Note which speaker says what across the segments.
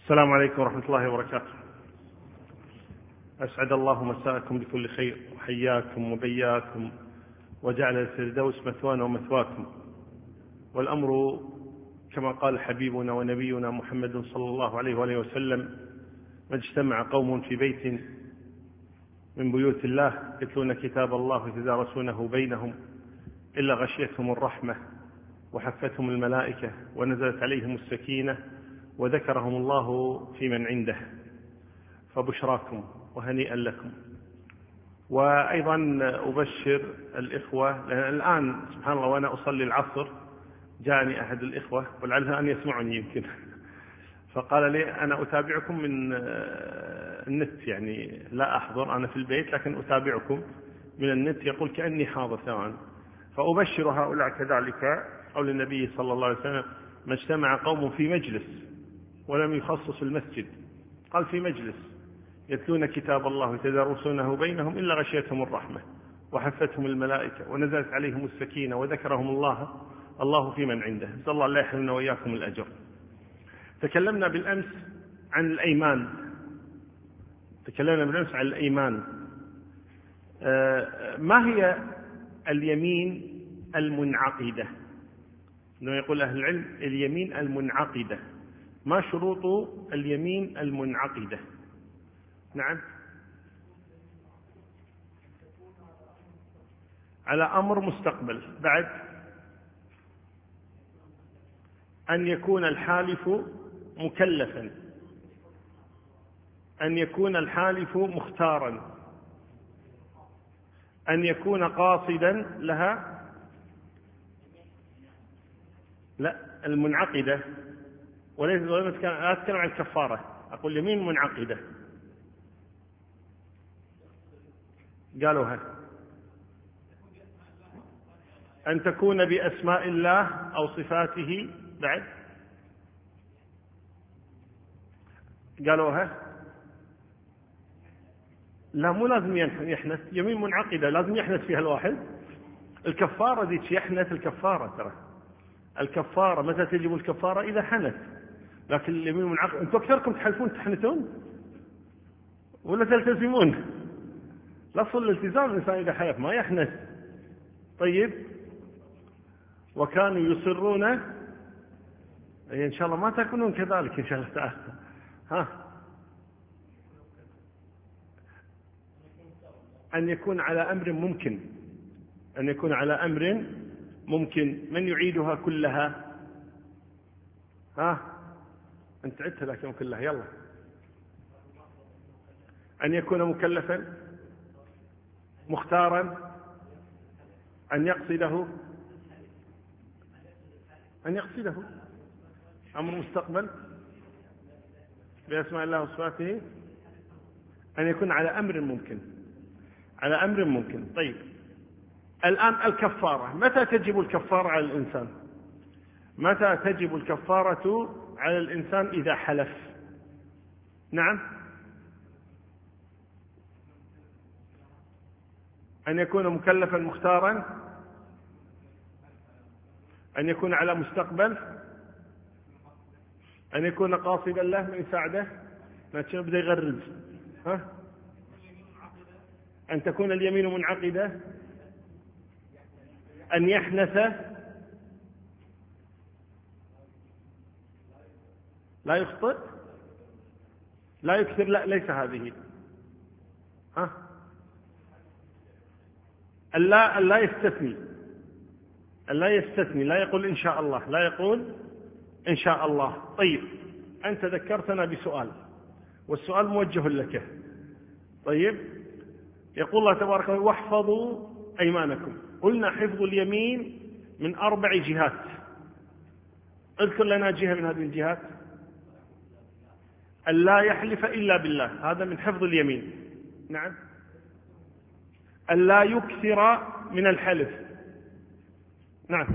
Speaker 1: السلام عليكم ورحمة الله وبركاته. أسعد الله مساءكم بكل خير، وحياكم وبياكم وجعل الفردوس مثوانا ومثواكم. والأمر كما قال حبيبنا ونبينا محمد صلى الله عليه وآله وسلم: ما اجتمع قوم في بيت من بيوت الله يتلون كتاب الله ويتدارسونه بينهم إلا غشيتهم الرحمة وحفتهم الملائكة ونزلت عليهم السكينة وذكرهم الله في من عنده. فبشراكم وهنيئا لكم. وأيضا أبشر الإخوة، لأن الآن سبحان الله وأنا أصلي العصر جاءني أحد الإخوة ولعله أن يسمعني يمكن، فقال لي: أنا أتابعكم من النت، يعني لا أحضر أنا في البيت لكن أتابعكم من النت، يقول كأني حاضر ثوان. فأبشر هؤلاء كذلك قول النبي صلى الله عليه وسلم: ما اجتمع قوم في مجلس، ولم يخصص المسجد، قال في مجلس يتلون كتاب الله ويتدارسونه بينهم إلا غشيتهم الرحمة وحفتهم الملائكة ونزلت عليهم السكينة وذكرهم الله في من عنده. نسأل الله لا يحرمنا وإياكم الأجر. تكلمنا بالأمس عن الأيمان. ما هي اليمين المنعقدة؟ إنه يقول أهل العلم اليمين المنعقدة. ما شروط اليمين المنعقدة؟ نعم، على أمر مستقبل. بعد أن يكون الحالف مكلفا، أن يكون الحالف مختارا، أن يكون قاصدا لها. لا، المنعقدة، لا أتكلم عن الكفارة، أقول يمين منعقدة. قالوها أن تكون بأسماء الله أو صفاته. بعد قالوها لا، مو لازم يحنث. يمين منعقدة لازم يحنث فيها الواحد. الكفارة ذيك يحنث الكفارة، ترى الكفارة متى تجب الكفارة؟ إذا حنث. لكن اليمين منعقد، أنتم أكثركم تحلفون تحنثون ولا تلتزمون؟ لفظ الالتزام الإنسان إذا حلف ما يحنث. طيب، وكانوا يصرون، إن شاء الله ما تكونون كذلك إن شاء الله تعالى. أن يكون على أمر ممكن، أن يكون على أمر ممكن. من يعيدها كلها؟ أنت عدتها لكن كلها. يلا. أن يكون مكلفا، مختارا، أن يقصده، أمر مستقبل بأسماء الله وصفاته، أن يكون على أمر ممكن. طيب، الآن الكفارة. متى تجب الكفارة على الإنسان؟ متى تجب الكفارة على الإنسان إذا حلف؟ نعم، أن يكون مكلفا مختارا، أن يكون على مستقبل، أن يكون قاصدا له من يساعده. ما بدأ يغرز. أن تكون اليمين منعقدة، أن يحنث، لا يخطئ، لا يكثر، لا ليس هذه. لا يستثني، لا يقول إن شاء الله، لا يقول إن شاء الله. طيب، أنت ذكرتنا بسؤال والسؤال موجه لك. طيب، يقول الله تبارك وتعالى: واحفظوا أيمانكم. قلنا حفظ اليمين من 4 جهات. اذكر لنا جهة من هذه الجهات. أن لا يحلف إلا بالله، هذا من حفظ اليمين. نعم. أن لا يكثر من الحلف. نعم.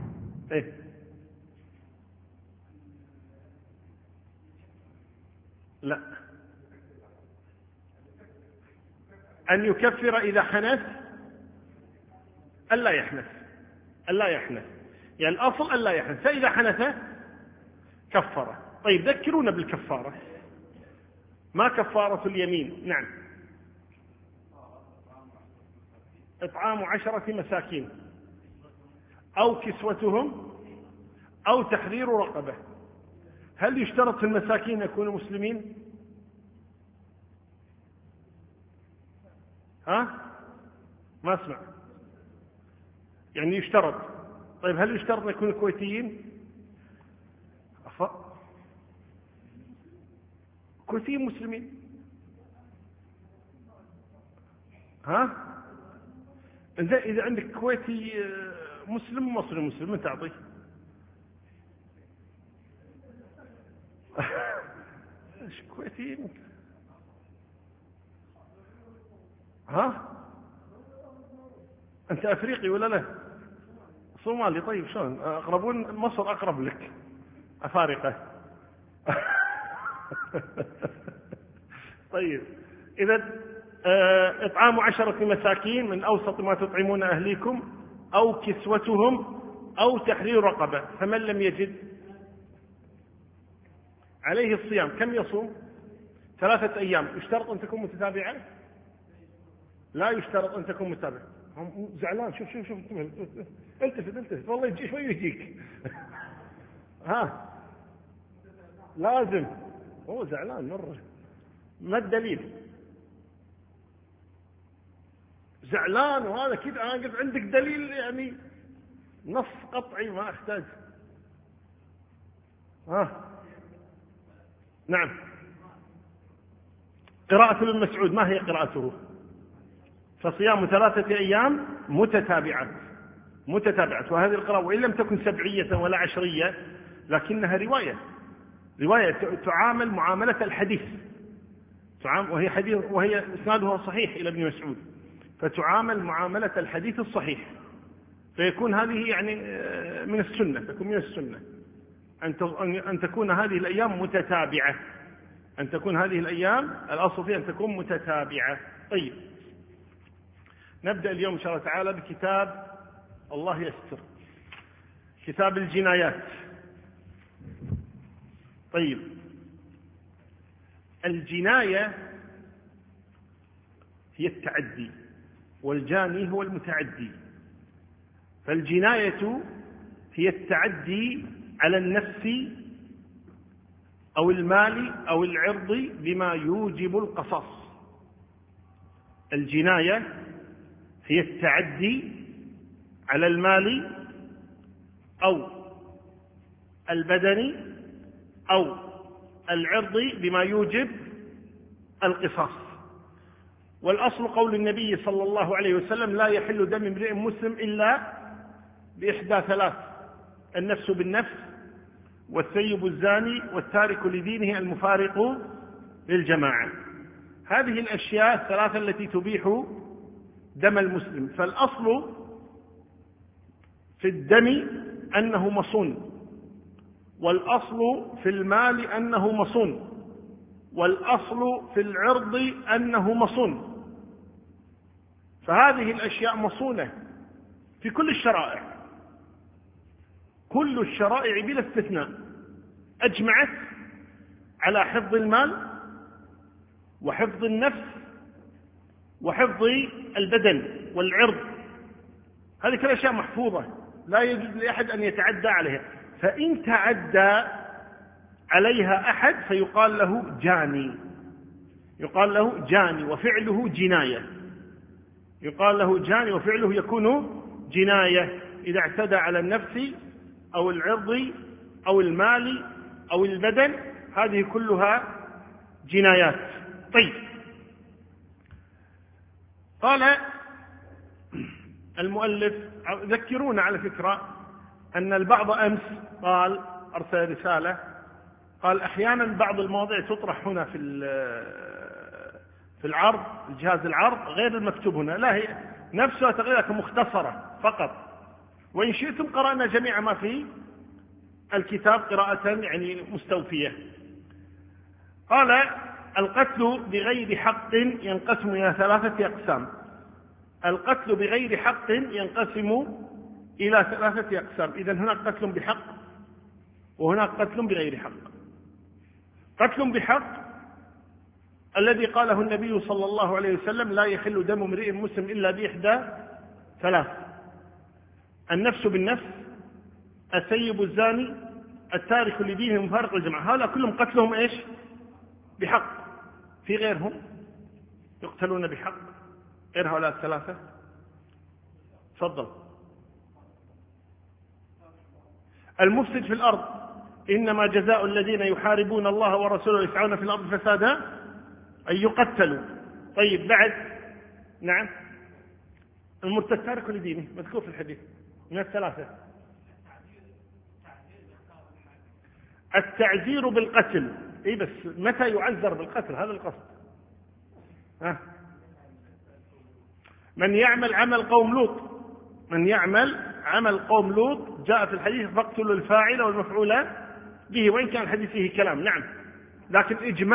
Speaker 1: لا، أن يكفر إذا حنث، ألا يحنث. يعني الأصل ألا يحنث، فإذا حنث كفر. طيب ذكرونا بالكفارة. ما كفارة اليمين؟ نعم. إطعام 10 مساكين أو كسوتهم أو تحرير رقبة. هل يشترط في المساكين يكونوا مسلمين؟ ما أسمع. يعني يشترط. طيب هل يشترط أن يكونوا كويتيين؟ كويتيين مسلمين. إذا عندك كويتي مسلم مصري مسلم من تعطيه؟ ايش كويتيين؟ أنت أفريقي ولا لا؟ صومالي. طيب شلون أقربون؟ مصر أقرب لك. أفارقة. طيب إذا إطعام 10 مساكين من أوسط ما تطعمون أهليكم أو كسوتهم أو تحرير رقبة. فمن لم يجد عليه الصيام. كم يصوم؟ 3 أيام. يشترط أن تكون متتابعة؟ لا يشترط أن تكون متتابعة. زعلان. شوف التفت والله يجي شوي يجيك. لازم. هو زعلان مرة. ما الدليل؟ زعلان وهذا كذا. أنا عندك دليل يعني نص قطعي ما أحتاج. نعم. قراءة ابن مسعود ما هي قراءته؟ فصيام 3 أيام متتابعات. وهذه القراءة وإن لم تكن سبعية ولا عشرية لكنها رواية تعامل معاملة الحديث، وهي حديث وهي إسنادها صحيح إلى ابن مسعود، فتعامل معاملة الحديث الصحيح. فيكون هذه يعني من السنة، تكون من السنة أن تكون هذه الأيام متتابعة. الأصل فيها أن تكون متتابعة. طيب نبدأ اليوم إن شاء الله تعالى بكتاب الله يستر، كتاب الجنايات. طيب الجناية هي التعدي، والجاني هو المتعدي. فالجناية هي التعدي على النفس أو المال أو العرض بما يوجب القصاص. الجناية هي التعدي على المال أو البدن أو العرض بما يوجب القصاص. والأصل قول النبي صلى الله عليه وسلم: لا يحل دم امرئ مسلم إلا بإحدى 3: النفس بالنفس، والثيب الزاني، والتارك لدينه المفارق للجماعة. هذه الأشياء 3 التي تبيح دم المسلم. فالأصل في الدم أنه مصون، والأصل في المال أنه مصون، والأصل في العرض أنه مصون. فهذه الأشياء مصونة في كل الشرائع. كل الشرائع بلا استثناء أجمعت على حفظ المال وحفظ النفس وحفظ البدن والعرض. هذه كل أشياء محفوظة لا يجوز لأحد أن يتعدى عليها. فإن تعدى عليها أحد فيقال له جاني، وفعله جناية. يكون جناية إذا اعتدى على النفس أو العرض أو المال أو البدن. هذه كلها جنايات. طيب قال المؤلف، ذكرونا على فكرة أن البعض أمس قال، أرسل رسالة قال أحيانا بعض المواضيع تطرح هنا في العرض، الجهاز العرض غير المكتوب هنا، لا هي نفسها تغييرات مختصرة فقط، وإن شئتم قرأنا جميع ما في الكتاب قراءة يعني مستوفية. قال القتل بغير حق ينقسم إلى 3 أقسام. القتل بغير حق ينقسم إلى 3 أقسام. إذن هناك قتل بحق وهناك قتل بغير حق. قتل بحق الذي قاله النبي صلى الله عليه وسلم: لا يحل دم امرئ مسلم إلا بإحدى ثلاث: النفس بالنفس، السيب الزاني، التارك لدينه مفارق الجماعة. هؤلاء كلهم قتلهم إيش؟ بحق. في غيرهم يقتلون بحق غير هؤلاء الثلاثة؟ تفضل. المفسد في الأرض: إنما جزاء الذين يحاربون الله ورسوله يسعون في الأرض فسادا أن يقتلوا. طيب بعد. نعم. المرتد تارك لدينه مذكور في الحديث من الثلاثة. التعزير بالقتل. إيه بس متى يعزر بالقتل؟ هذا القصد. من يعمل عمل قوم لوط، من يعمل عمل قوم لوط جاء في الحديث: فاقتلوا الفاعل والمفعول به، وإن كان الحديث فيه كلام. نعم، لكن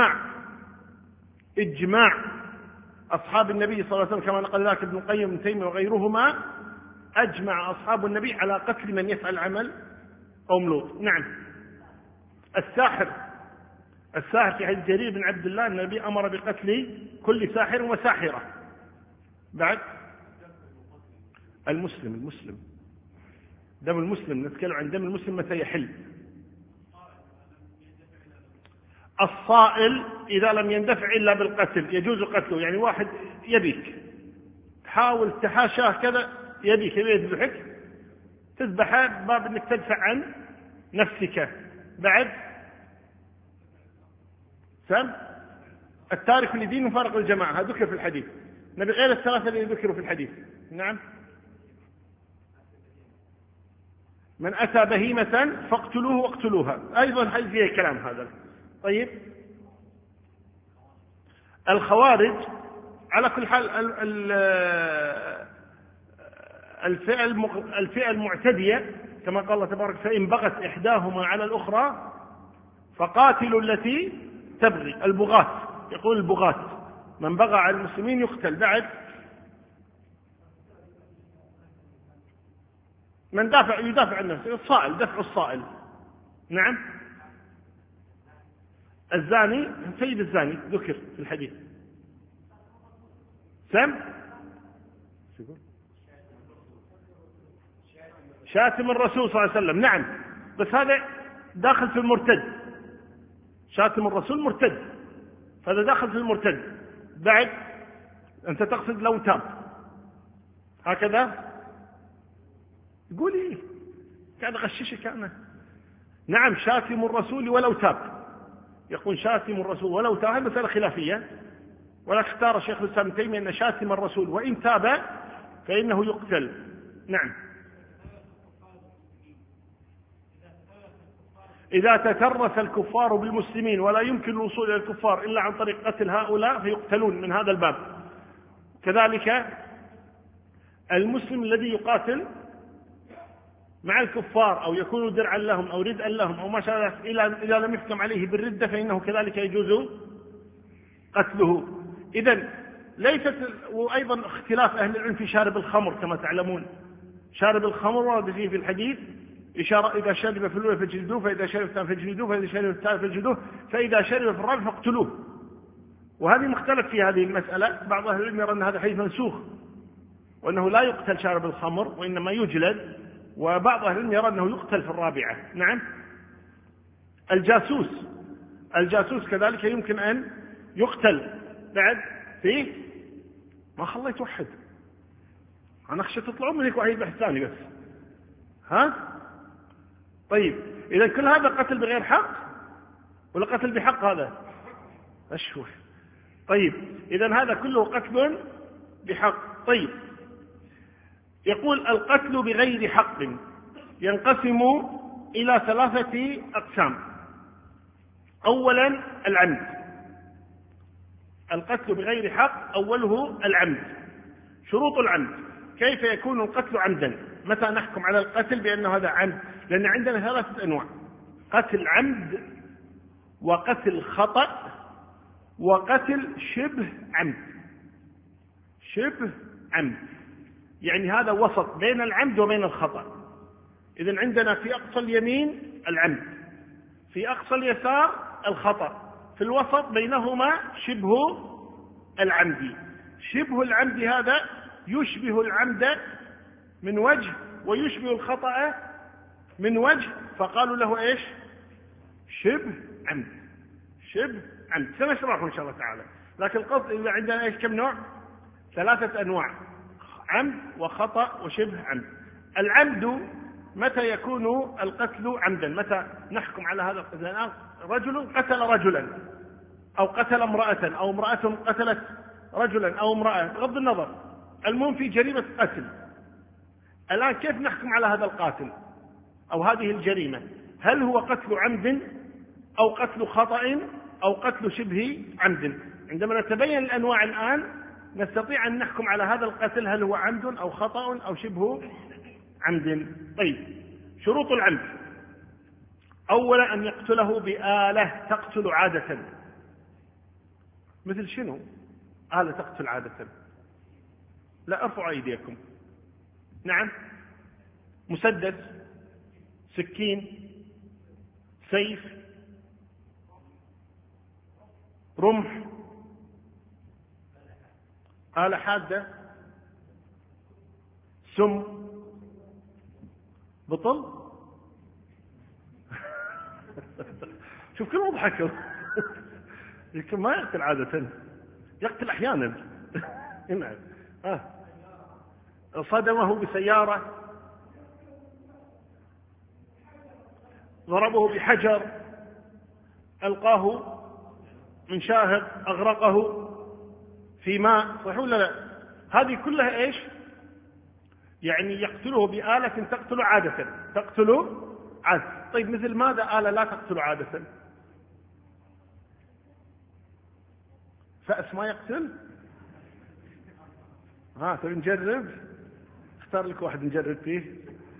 Speaker 1: إجماع أصحاب النبي صلى الله عليه وسلم كما نقل ذلك ابن القيم وابن تيمية وغيرهما، أجمع أصحاب النبي على قتل من يفعل عمل قوم لوط. نعم. الساحر في حديث جرير بن عبد الله النبي أمر بقتل كل ساحر وساحرة. بعد. المسلم دم المسلم، نتكلم عن دم المسلم متى يحل. الصائل إذا لم يندفع إلا بالقتل يجوز قتله. يعني واحد يبيك، تحاول تحاشاه كذا، يبيك يذبحك، تذبحه باب أنك تدفع عن نفسك. بعد. سم التارك لدين مفارق الجماعة، هذا ذكر في الحديث. نبي غير الثلاثة اللي ذكروا في الحديث. نعم. من أتى بهيمة فاقتلوه واقتلوها، أيضا حديث فيه كلام هذا. طيب. الخوارج على كل حال الفئة المعتدية كما قال الله تبارك: فإن بغت إحداهما على الأخرى فقاتلوا التي تبغي. البغاة، يقول البغاة من بغى على المسلمين يقتل. بعد. من يدافع عن نفسه، الصائل، دفع الصائل. نعم. الزاني، سيد الزاني ذكر في الحديث. شاتم الرسول صلى الله عليه وسلم. نعم، بس هذا داخل في المرتد. شاتم الرسول مرتد، فهذا داخل في المرتد. بعد. أنت تقصد لو تاب هكذا؟ قولي كان غششك أنا. نعم، شاتم الرسول ولو تاب. يقول شاتم الرسول ولو تاب، هذه مسألة خلافية، ولكن اختار شيخ الإسلام ابن تيمية أن شاتم الرسول وإن تاب فإنه يقتل. نعم. إذا تترس الكفار بالمسلمين ولا يمكن الوصول إلى الكفار إلا عن طريق قتل هؤلاء فيقتلون من هذا الباب. كذلك المسلم الذي يقاتل مع الكفار أو يكون درعا لهم أو ردءا لهم أو ما شابه إذا لم يحكم عليه بالردة فإنه كذلك يجوز قتله. إذن ليست. وأيضا اختلاف أهل العلم في شارب الخمر كما تعلمون. شارب الخمر ورد فيه في الحديث إشارة: إذا شرب في الأولى فاجلدوه، فإذا شرب في الثاني فاجلدوه، فإذا شرب في الثالث فاجلدوه، فإذا شرب في الرابع فاقتلوه. وهذه مختلف في هذه المسألة. بعض أهل العلم يرى أن هذا حديث منسوخ وأنه لا يقتل شارب الخمر وإنما يجلد، وبعض أهل العلم يرى أنه يقتل في الرابعة. نعم. الجاسوس كذلك يمكن أن يقتل. بعد. فيه ما خليت واحد، أنا أخشى تطلعون من هيك واحد بحث ثاني بس. طيب، إذا كل هذا قتل بغير حق ولا قتل بحق؟ هذا أشوف. طيب، إذا هذا كله قتل بحق. طيب، يقول القتل بغير حق ينقسم إلى 3 أقسام. أولا العمد. القتل بغير حق أوله العمد. شروط العمد: كيف يكون القتل عمدا؟ متى نحكم على القتل بأنه هذا عمد؟ لأن عندنا 3 أنواع: قتل عمد، وقتل خطأ، وقتل شبه عمد. شبه عمد يعني هذا وسط بين العمد وبين الخطأ. إذن عندنا في أقصى اليمين العمد، في أقصى اليسار الخطأ، في الوسط بينهما شبه العمد. شبه العمد هذا يشبه العمد من وجه ويشبه الخطأ من وجه، فقالوا له إيش؟ شبه عمد. شبه عمد سنشرحه إن شاء الله تعالى. لكن القصد إذا عندنا إيش؟ كم نوع؟ 3 أنواع: عمد وخطأ وشبه عمد. العمد متى يكون القتل عمدا؟ متى نحكم على هذا القتل؟ رجل قتل رجلا، أو قتل امرأة، أو امرأة قتلت رجلا أو امرأة، بغض النظر، المهم في جريمة قتل. الآن كيف نحكم على هذا القاتل أو هذه الجريمة؟ هل هو قتل عمد أو قتل خطأ أو قتل شبه عمد؟ عندما نتبين الأنواع الآن نستطيع أن نحكم على هذا القتل هل هو عمد أو خطأ أو شبه عمد. طيب، شروط العمد: أولا أن يقتله بآلة تقتل عادة. مثل شنو آلة تقتل عادة؟ لا، ارفعوا أيديكم. نعم، مسدس، سكين، سيف، رمح، آلة حادة، سم، بطل. شوف كل مضحك. يمكن ما يقتل عادة، يقتل أحيانا. صدمه بسيارة، ضربه بحجر، ألقاه من شاهق، أغرقه في ماء، صحيح ولا لا؟ هذه كلها إيش؟ يعني يقتله بآلة تقتل عادة. تقتل عادة. طيب، مثل ماذا آلة لا تقتل عادة؟ فأس ما يقتل؟ تبي نجرب؟ اختار لك واحد نجرب فيه.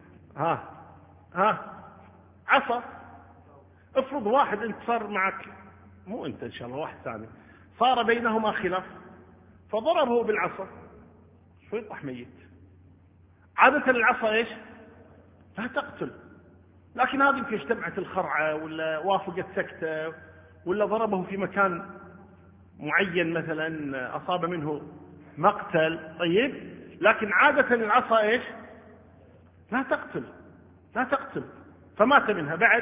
Speaker 1: عصا. افرض واحد انت صار معك، مو انت ان شاء الله، واحد ثاني، صار بينهما خلاف فضربه بالعصا، شو يطح ميت. عادة العصا ايش؟ لا تقتل، لكن هذه يمكن اجتمعت الخرعة ولا وافقت سكتة ولا ضربه في مكان معين مثلا أصاب منه مقتل. طيب، لكن عادة العصا ايش؟ لا تقتل، لا تقتل. فمات منها. بعد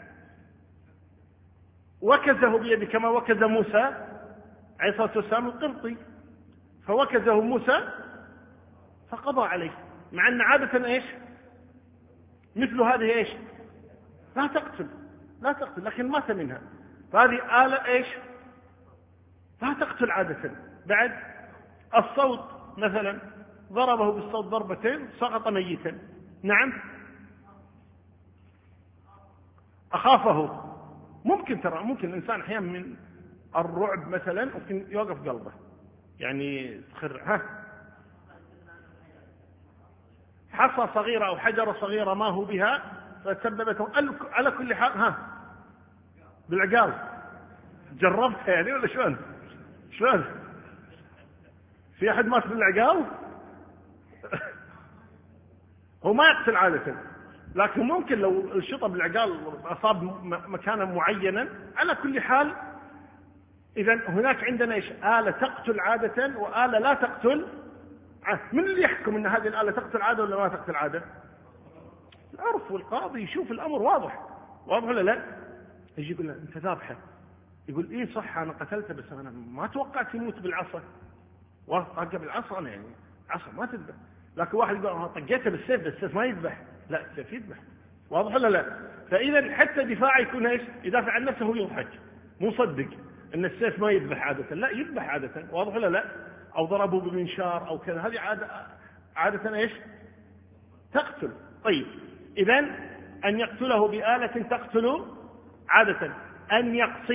Speaker 1: وكزه بيده كما وكز موسى عليه الصلاة والسلام القرطي، فوكزه موسى فقضى عليه، مع أن عادة ايش؟ مثل هذه ايش؟ لا تقتل، لا تقتل، لكن مات منها. فهذه آلة ايش؟ لا تقتل عادة. بعد الصوت مثلا، ضربه بالصوت ضربتين سقط ميتا. نعم، أخافه. ممكن، ترى ممكن الإنسان أحيانا من الرعب مثلا ممكن يوقف قلبه، يعني تخر. حصى صغيرة أو حجرة صغيرة ما هو بها فتسببته. على كل حال بالعقال. جربتها يعني ولا شلون؟ في أحد مات بالعقال؟ هو ما يقتل عادة، لكن ممكن لو الشطب بالعقال أصاب مكانا معينا. على كل حال، إذن هناك عندنا إيش؟ آلة تقتل عادة وآلة لا تقتل. من اللي يحكم أن هذه الآلة تقتل عادة ولا ما تقتل عادة؟ العرف والقاضي يشوف الأمر واضح ولا لا؟ يجي يقول له أنت ذابحه، يقول إيه صح أنا قتلته، بس أنا ما توقعت يموت بالعصا. طقه بالعصا أنا، يعني عصا ما تذبح. لكن واحد يقول أنا طقيته بالسيف، بس السيف ما يذبح. لا، السيف يذبح. واضح ولا لا؟ فإذا حتى دفاعه يكون إيش؟ يدافع عن نفسه ويضحك، مو صدق أن السيف ما يذبح عادة. لا، يذبح عادة. واضح ولا لا؟ أو ضربوا بمنشار أو كذا، هذه عادة إيش؟ تقتل. طيب، إذن أن يقتله بآلة تقتل عادة. أن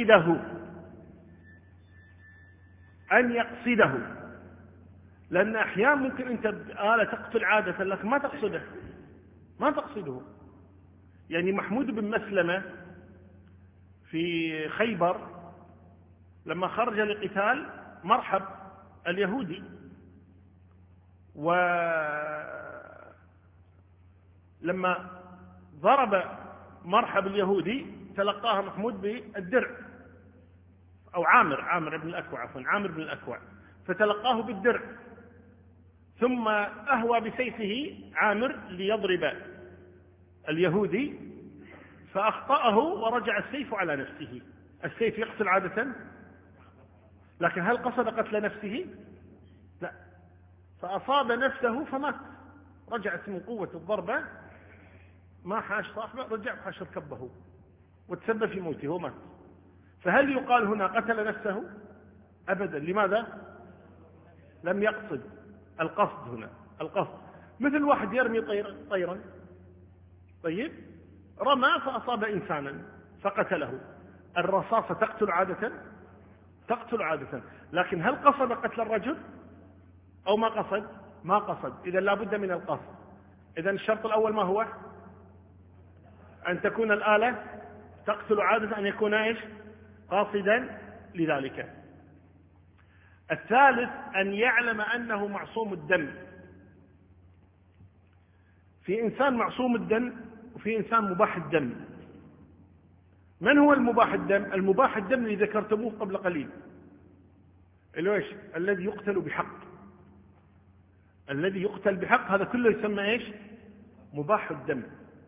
Speaker 1: يقصده، لأن أحيانا ممكن أنت بآلة تقتل عادة لكن ما تقصده. يعني محمود بن مسلمة في خيبر لما خرج لقتال مرحب اليهودي، ولما ضرب مرحب اليهودي تلقاها محمود بالدرع، أو عامر بن الأكوع، عفوا عامر بن الأكوع، فتلقاه بالدرع، ثم أهوى بسيفه عامر ليضرب اليهودي فأخطأه ورجع السيف على نفسه. السيف يقتل عادة، لكن هل قصد قتل نفسه؟ لا، فأصاب نفسه فمات، رجعت من قوة الضربة، ما حاش صاحبه، رجع حاش ركبه وتسبب في موته ومات. فهل يقال هنا قتل نفسه؟ أبدا. لماذا؟ لم يقصد. القصد هنا القصد، مثل واحد يرمي طيرا، طيب رمى فأصاب إنسانا فقتله، الرصاصة تقتل عادة، تقتل عادة، لكن هل قصد قتل الرجل أو ما قصد؟ ما قصد. إذا لا بد من القصد. إذا الشرط الأول ما هو؟ أن تكون الآلة تقتل عادة، أن يكون إيش؟ قاصدا لذلك. الثالث أن يعلم أنه معصوم الدم. في إنسان معصوم الدم وفي إنسان مباح الدم. من هو المباح الدم؟ المباح الدم اللي ذكرتموه قبل قليل، إيش؟ الذي يقتل بحق. الذي يقتل بحق هذا كله يسمى إيش؟ مباح الدم.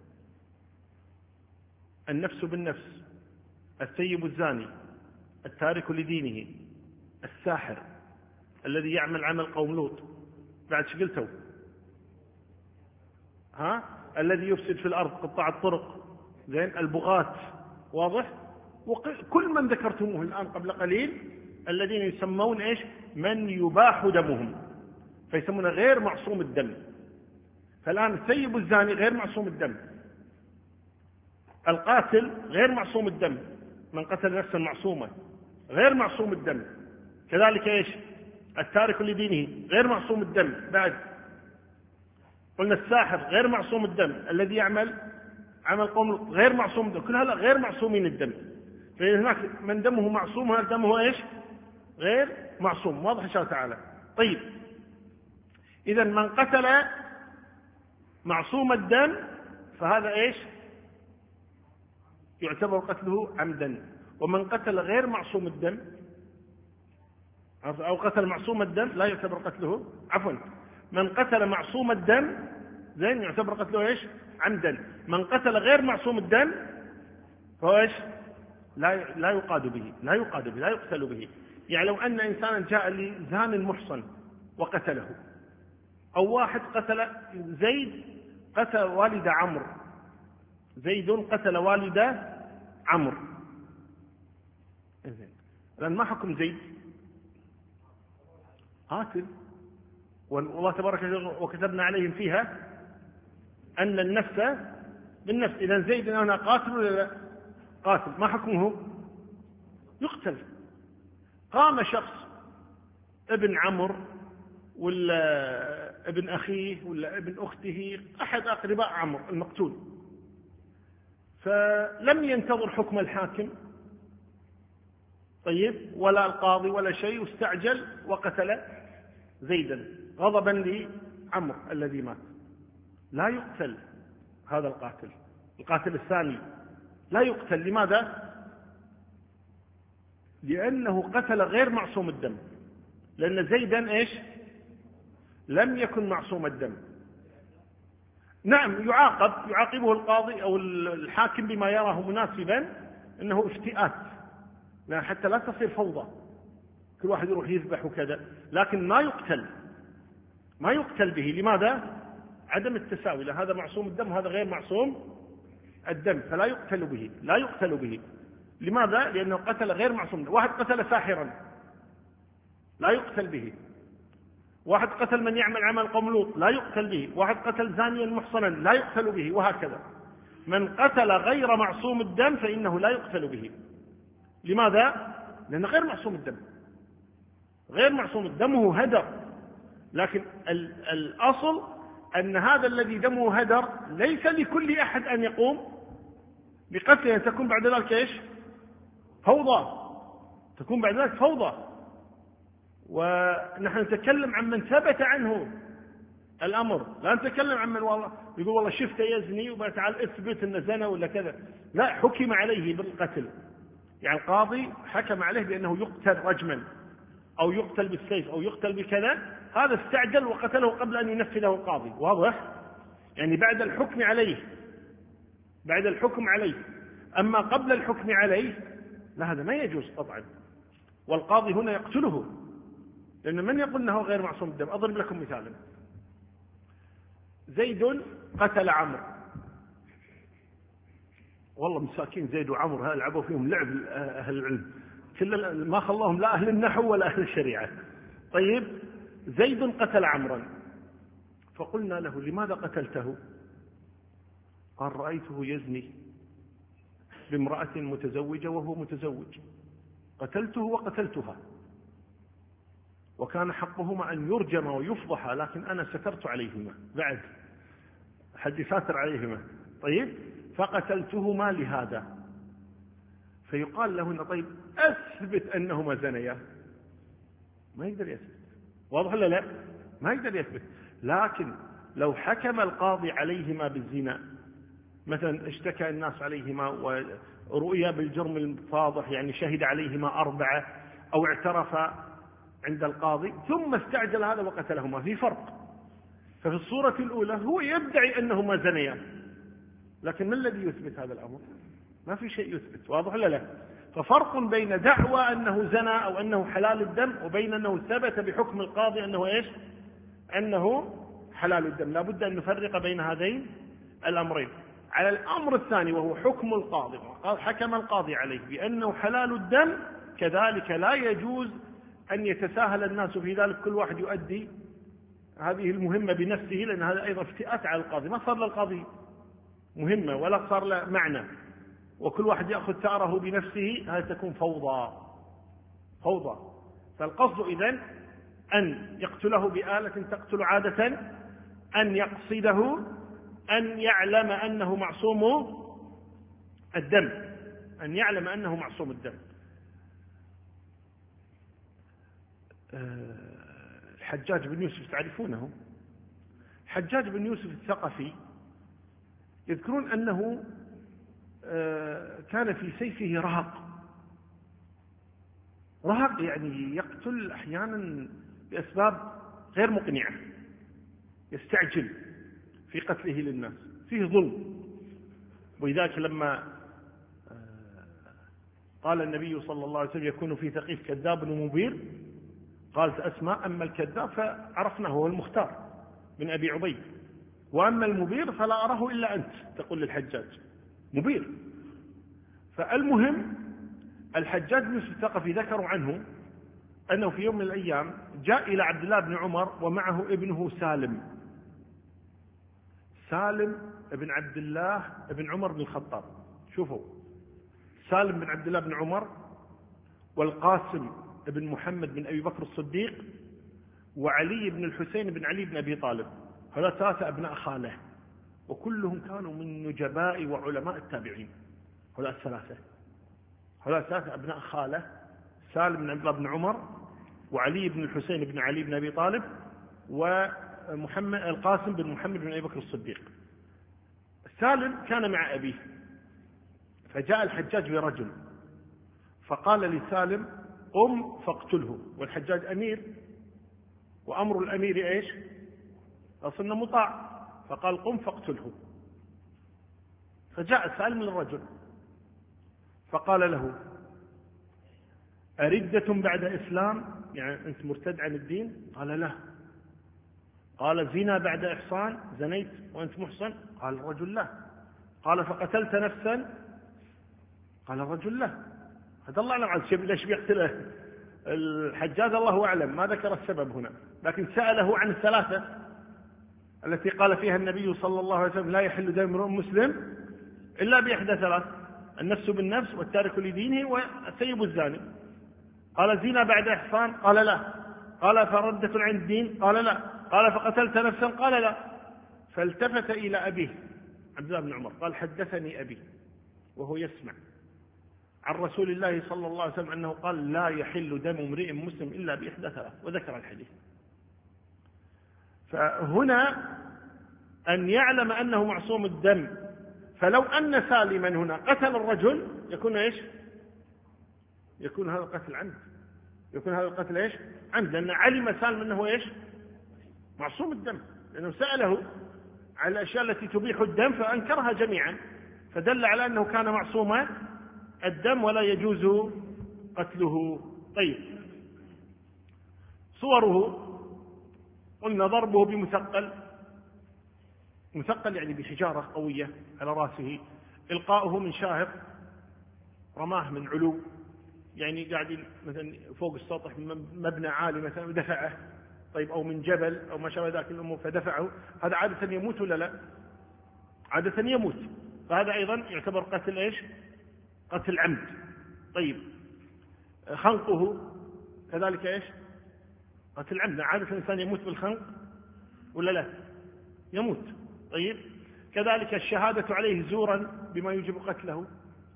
Speaker 1: النفس بالنفس، الثيب الزاني، التارك لدينه، الساحر الذي يعمل عمل قوم لوط، بعد شو قلتوا؟ الذي يفسد في الأرض، قطاع الطرق، زين، البغاة، واضح؟ وكل من ذكرتموه الآن قبل قليل الذين يسمون إيش؟ من يباح دمهم، فيسمون غير معصوم الدم. فالآن الثيب الزاني غير معصوم الدم، القاتل غير معصوم الدم، من قتل نفسا معصومة غير معصوم الدم، كذلك إيش؟ التارك لدينه غير معصوم الدم. بعد قلنا الساحر غير معصوم الدم، الذي يعمل عمل قوم غير معصوم الدم، كل هؤلاء غير معصومين الدم. فإذا هناك من دمه معصوم وهذا دمه إيش؟ غير معصوم. واضح إن شاء الله تعالى؟ طيب، إذا من قتل معصوم الدم فهذا إيش؟ يعتبر قتله عمدا. ومن قتل غير معصوم الدم أو قتل معصوم الدم لا يعتبر قتله، عفوا، من قتل معصوم الدم زين يعتبر قتله إيش؟ عمدا. من قتل غير معصوم الدم فهو إيش؟ لا يقاد به، لا يقتل به. يعني لو أن إنسانا جاء لزان محصن وقتله، أو واحد قتل زيد، قتل والد عمرو، زيد قتل والد عمرو، لأن ما حكم زيد؟ قاتل. والله تبارك وكتبنا عليهم فيها أن النفس بالنفس. إذا زيد هنا قاتل ولا لا؟ قاتل. ما حكمه؟ يقتل. قام شخص ابن عمرو ولا ابن أخيه ولا ابن أخته، أحد أقرباء عمرو المقتول، فلم ينتظر حكم الحاكم، طيب، ولا القاضي ولا شيء، واستعجل وقتل زيدا غضبا لعمرو الذي مات. لا يقتل هذا القاتل، القاتل الثاني لا يقتل. لماذا؟ لأنه قتل غير معصوم الدم، لأن زيدا إيش؟ لم يكن معصوم الدم. نعم، يعاقبه القاضي أو الحاكم بما يراه مناسبا، أنه افتئات، حتى لا تصير فوضى، كل واحد يروح يذبح وكذا، لكن ما يقتل به. لماذا؟ عدم التساوي، هذا معصوم الدم وهذا غير معصوم الدم، فلا يقتل به. لماذا؟ لأنه قتل غير معصوم. واحد قتل ساحرا لا يقتل به، واحد قتل من يعمل عمل قوم لوط لا يقتل به، واحد قتل زانيا محصنا لا يقتل به، وهكذا. من قتل غير معصوم الدم فإنه لا يقتل به. لماذا؟ لأنه غير معصوم الدم، غير معصوم الدم، هو هدر. لكن الأصل أن هذا الذي دمه هدر ليس لكل أحد أن يقوم بقتله، أن تكون بعد ذلك إيش؟ فوضى. ونحن نتكلم عن من ثبت عنه الأمر، لا نتكلم عن من يقول والله شفته يزني وبعد تعال اثبت أنه زنى ولا كذا، لا، حكم عليه بالقتل. يعني القاضي حكم عليه بأنه يقتل رجما أو يقتل بالسيف أو يقتل بكذا، هذا استعجل وقتله قبل أن ينفذه القاضي، واضح؟ يعني بعد الحكم عليه، بعد الحكم عليه. أما قبل الحكم عليه لا، هذا ما يجوز طبعا، والقاضي هنا يقتله، لأن من يقول أنه غير معصوم الدم؟ أضرب لكم مثالا. زيد قتل عمرو، والله مساكين زيد وعمرو لعبوا فيهم لعب أهل العلم، كل ما خلاهم لا أهل النحو ولا أهل الشريعة. طيب، زيد قتل عمرا، فقلنا له لماذا قتلته؟ قال رأيته يزني بامرأة متزوجة وهو متزوج، قتلته وقتلتها، وكان حقهما أن يرجم ويفضح، لكن أنا سترت عليهما، بعد حد ساتر عليهما. طيب، فقتلتهما لهذا. فيقال له طيب أثبت أنهما زنيا، ما يقدر يثبت، واضح ولا لا؟ ما يقدر يثبت. لكن لو حكم القاضي عليهما بالزنا، مثلا اشتكى الناس عليهما ورؤيا بالجرم الفاضح، يعني شهد عليهما 4 أو اعترف عند القاضي، ثم استعجل هذا وقتلهما، في فرق. ففي الصورة الأولى هو يدعي أنهما زنيا، لكن ما الذي يثبت هذا الأمر؟ ما في شيء يثبت، واضح ولا لا؟ ففرق بين دعوى أنه زنى أو أنه حلال الدم، وبين أنه ثبت بحكم القاضي أنه إيش؟ أنه حلال الدم. لا بد أن نفرق بين هذين الأمرين. على الأمر الثاني وهو حكم القاضي، حكم القاضي عليه بأنه حلال الدم، كذلك لا يجوز أن يتساهل الناس في ذلك، كل واحد يؤدي هذه المهمة بنفسه، لأن هذا أيضا افتئات على القاضي، ما صار للقاضي مهمة ولا صار له معنى، وكل واحد يأخذ ثأره بنفسه، هذا تكون فوضى. فالقصد إذن أن يقتله بآلة تقتل عادة، أن يقصده، أن يعلم أنه معصوم الدم، أن يعلم أنه معصوم الدم. الحجاج بن يوسف تعرفونه؟ الحجاج بن يوسف الثقفي يذكرون أنه كان في سيفه رهق، يعني يقتل أحيانا بأسباب غير مقنعة، يستعجل في قتله للناس، فيه ظلم. ولذلك لما قال النبي صلى الله عليه وسلم يكون في ثقيف كذاب ومبير، قالت أسماء أما الكذاب فعرفناه هو المختار من أبي عبيد، وأما المبير فلا أراه إلا أنت، تقول للحجاج مبير. فالمهم الحجاج بن يوسف الثقفي ذكروا عنه أنه في يوم من الأيام جاء إلى عبد الله بن عمر ومعه ابنه سالم بن عبد الله بن عمر بن الخطاب. شوفوا، سالم بن عبد الله بن عمر، والقاسم بن محمد بن أبي بكر الصديق، وعلي بن الحسين بن علي بن أبي طالب، هؤلاء 3 أبناء خاله، وكلهم كانوا من نجباء وعلماء التابعين. هؤلاء 3 أبناء خاله، سالم بن عبد الله بن عمر، وعلي بن الحسين بن علي بن أبي طالب، ومحمد القاسم بن محمد بن أبي بكر الصديق. سالم كان مع أبيه، فجاء الحجاج برجل فقال لسالم قم فاقتله، والحجاج أمير، وأمر الأمير إيش؟ أصلنا مطاع، فقال قم فاقتله. فجاء سالم للرجل فقال له أردة بعد إسلام، يعني أنت مرتد عن الدين؟ قال لا. قال زنا بعد إحصان، زنيت وأنت محصن؟ قال الرجل لا. قال فقتلت نفسا؟ قال الرجل لا. هذا الله أعلم ليش بيقتله الحجاج، الله أعلم، ما ذكر السبب هنا، لكن سأله عن ال3 التي قال فيها النبي صلى الله عليه وسلم لا يحل دم امرؤ مسلم إلا بإحدى 3: النفس بالنفس، والتارك لدينه، والثيب الزاني. قال زنا بعد إحصان؟ قال لا. قال فردة عن الدين؟ قال لا. قال فقتلت نفسا؟ قال لا. فالتفت إلى أبيه عبد الله بن عمر قال حدثني أبي وهو يسمع عن رسول الله صلى الله عليه وسلم أنه قال لا يحل دم امرئ مسلم إلا بإحدى 3، وذكر الحديث. فهنا أن يعلم أنه معصوم الدم، فلو أن سالما هنا قتل الرجل يكون إيش؟ يكون هذا القتل عمد، يكون هذا القتل إيش؟ عمد، لأن علم سالم أنه إيش؟ معصوم الدم، لأنه سأله على الأشياء التي تبيح الدم فأنكرها جميعا، فدل على أنه كان معصوم الدم ولا يجوز قتله. طيب، صوره قلنا ضربه بمثقل، مثقل يعني بحجارة قوية على رأسه، إلقاؤه من شاهق، رماه من علو، يعني قاعد مثلا فوق السطح من مبنى عالي مثلا ودفعه، طيب، أو من جبل أو ما شابه ذلك الأمور فدفعه، هذا عادة يموت ولا لا؟ عادة يموت، فهذا أيضا يعتبر قتل إيش؟ قتل عمد. طيب، خنقه كذلك إيش؟ قتل عمد، عادة الإنسان يموت بالخنق ولا لا؟ يموت. طيب، كذلك الشهادة عليه زورا بما يوجب قتله،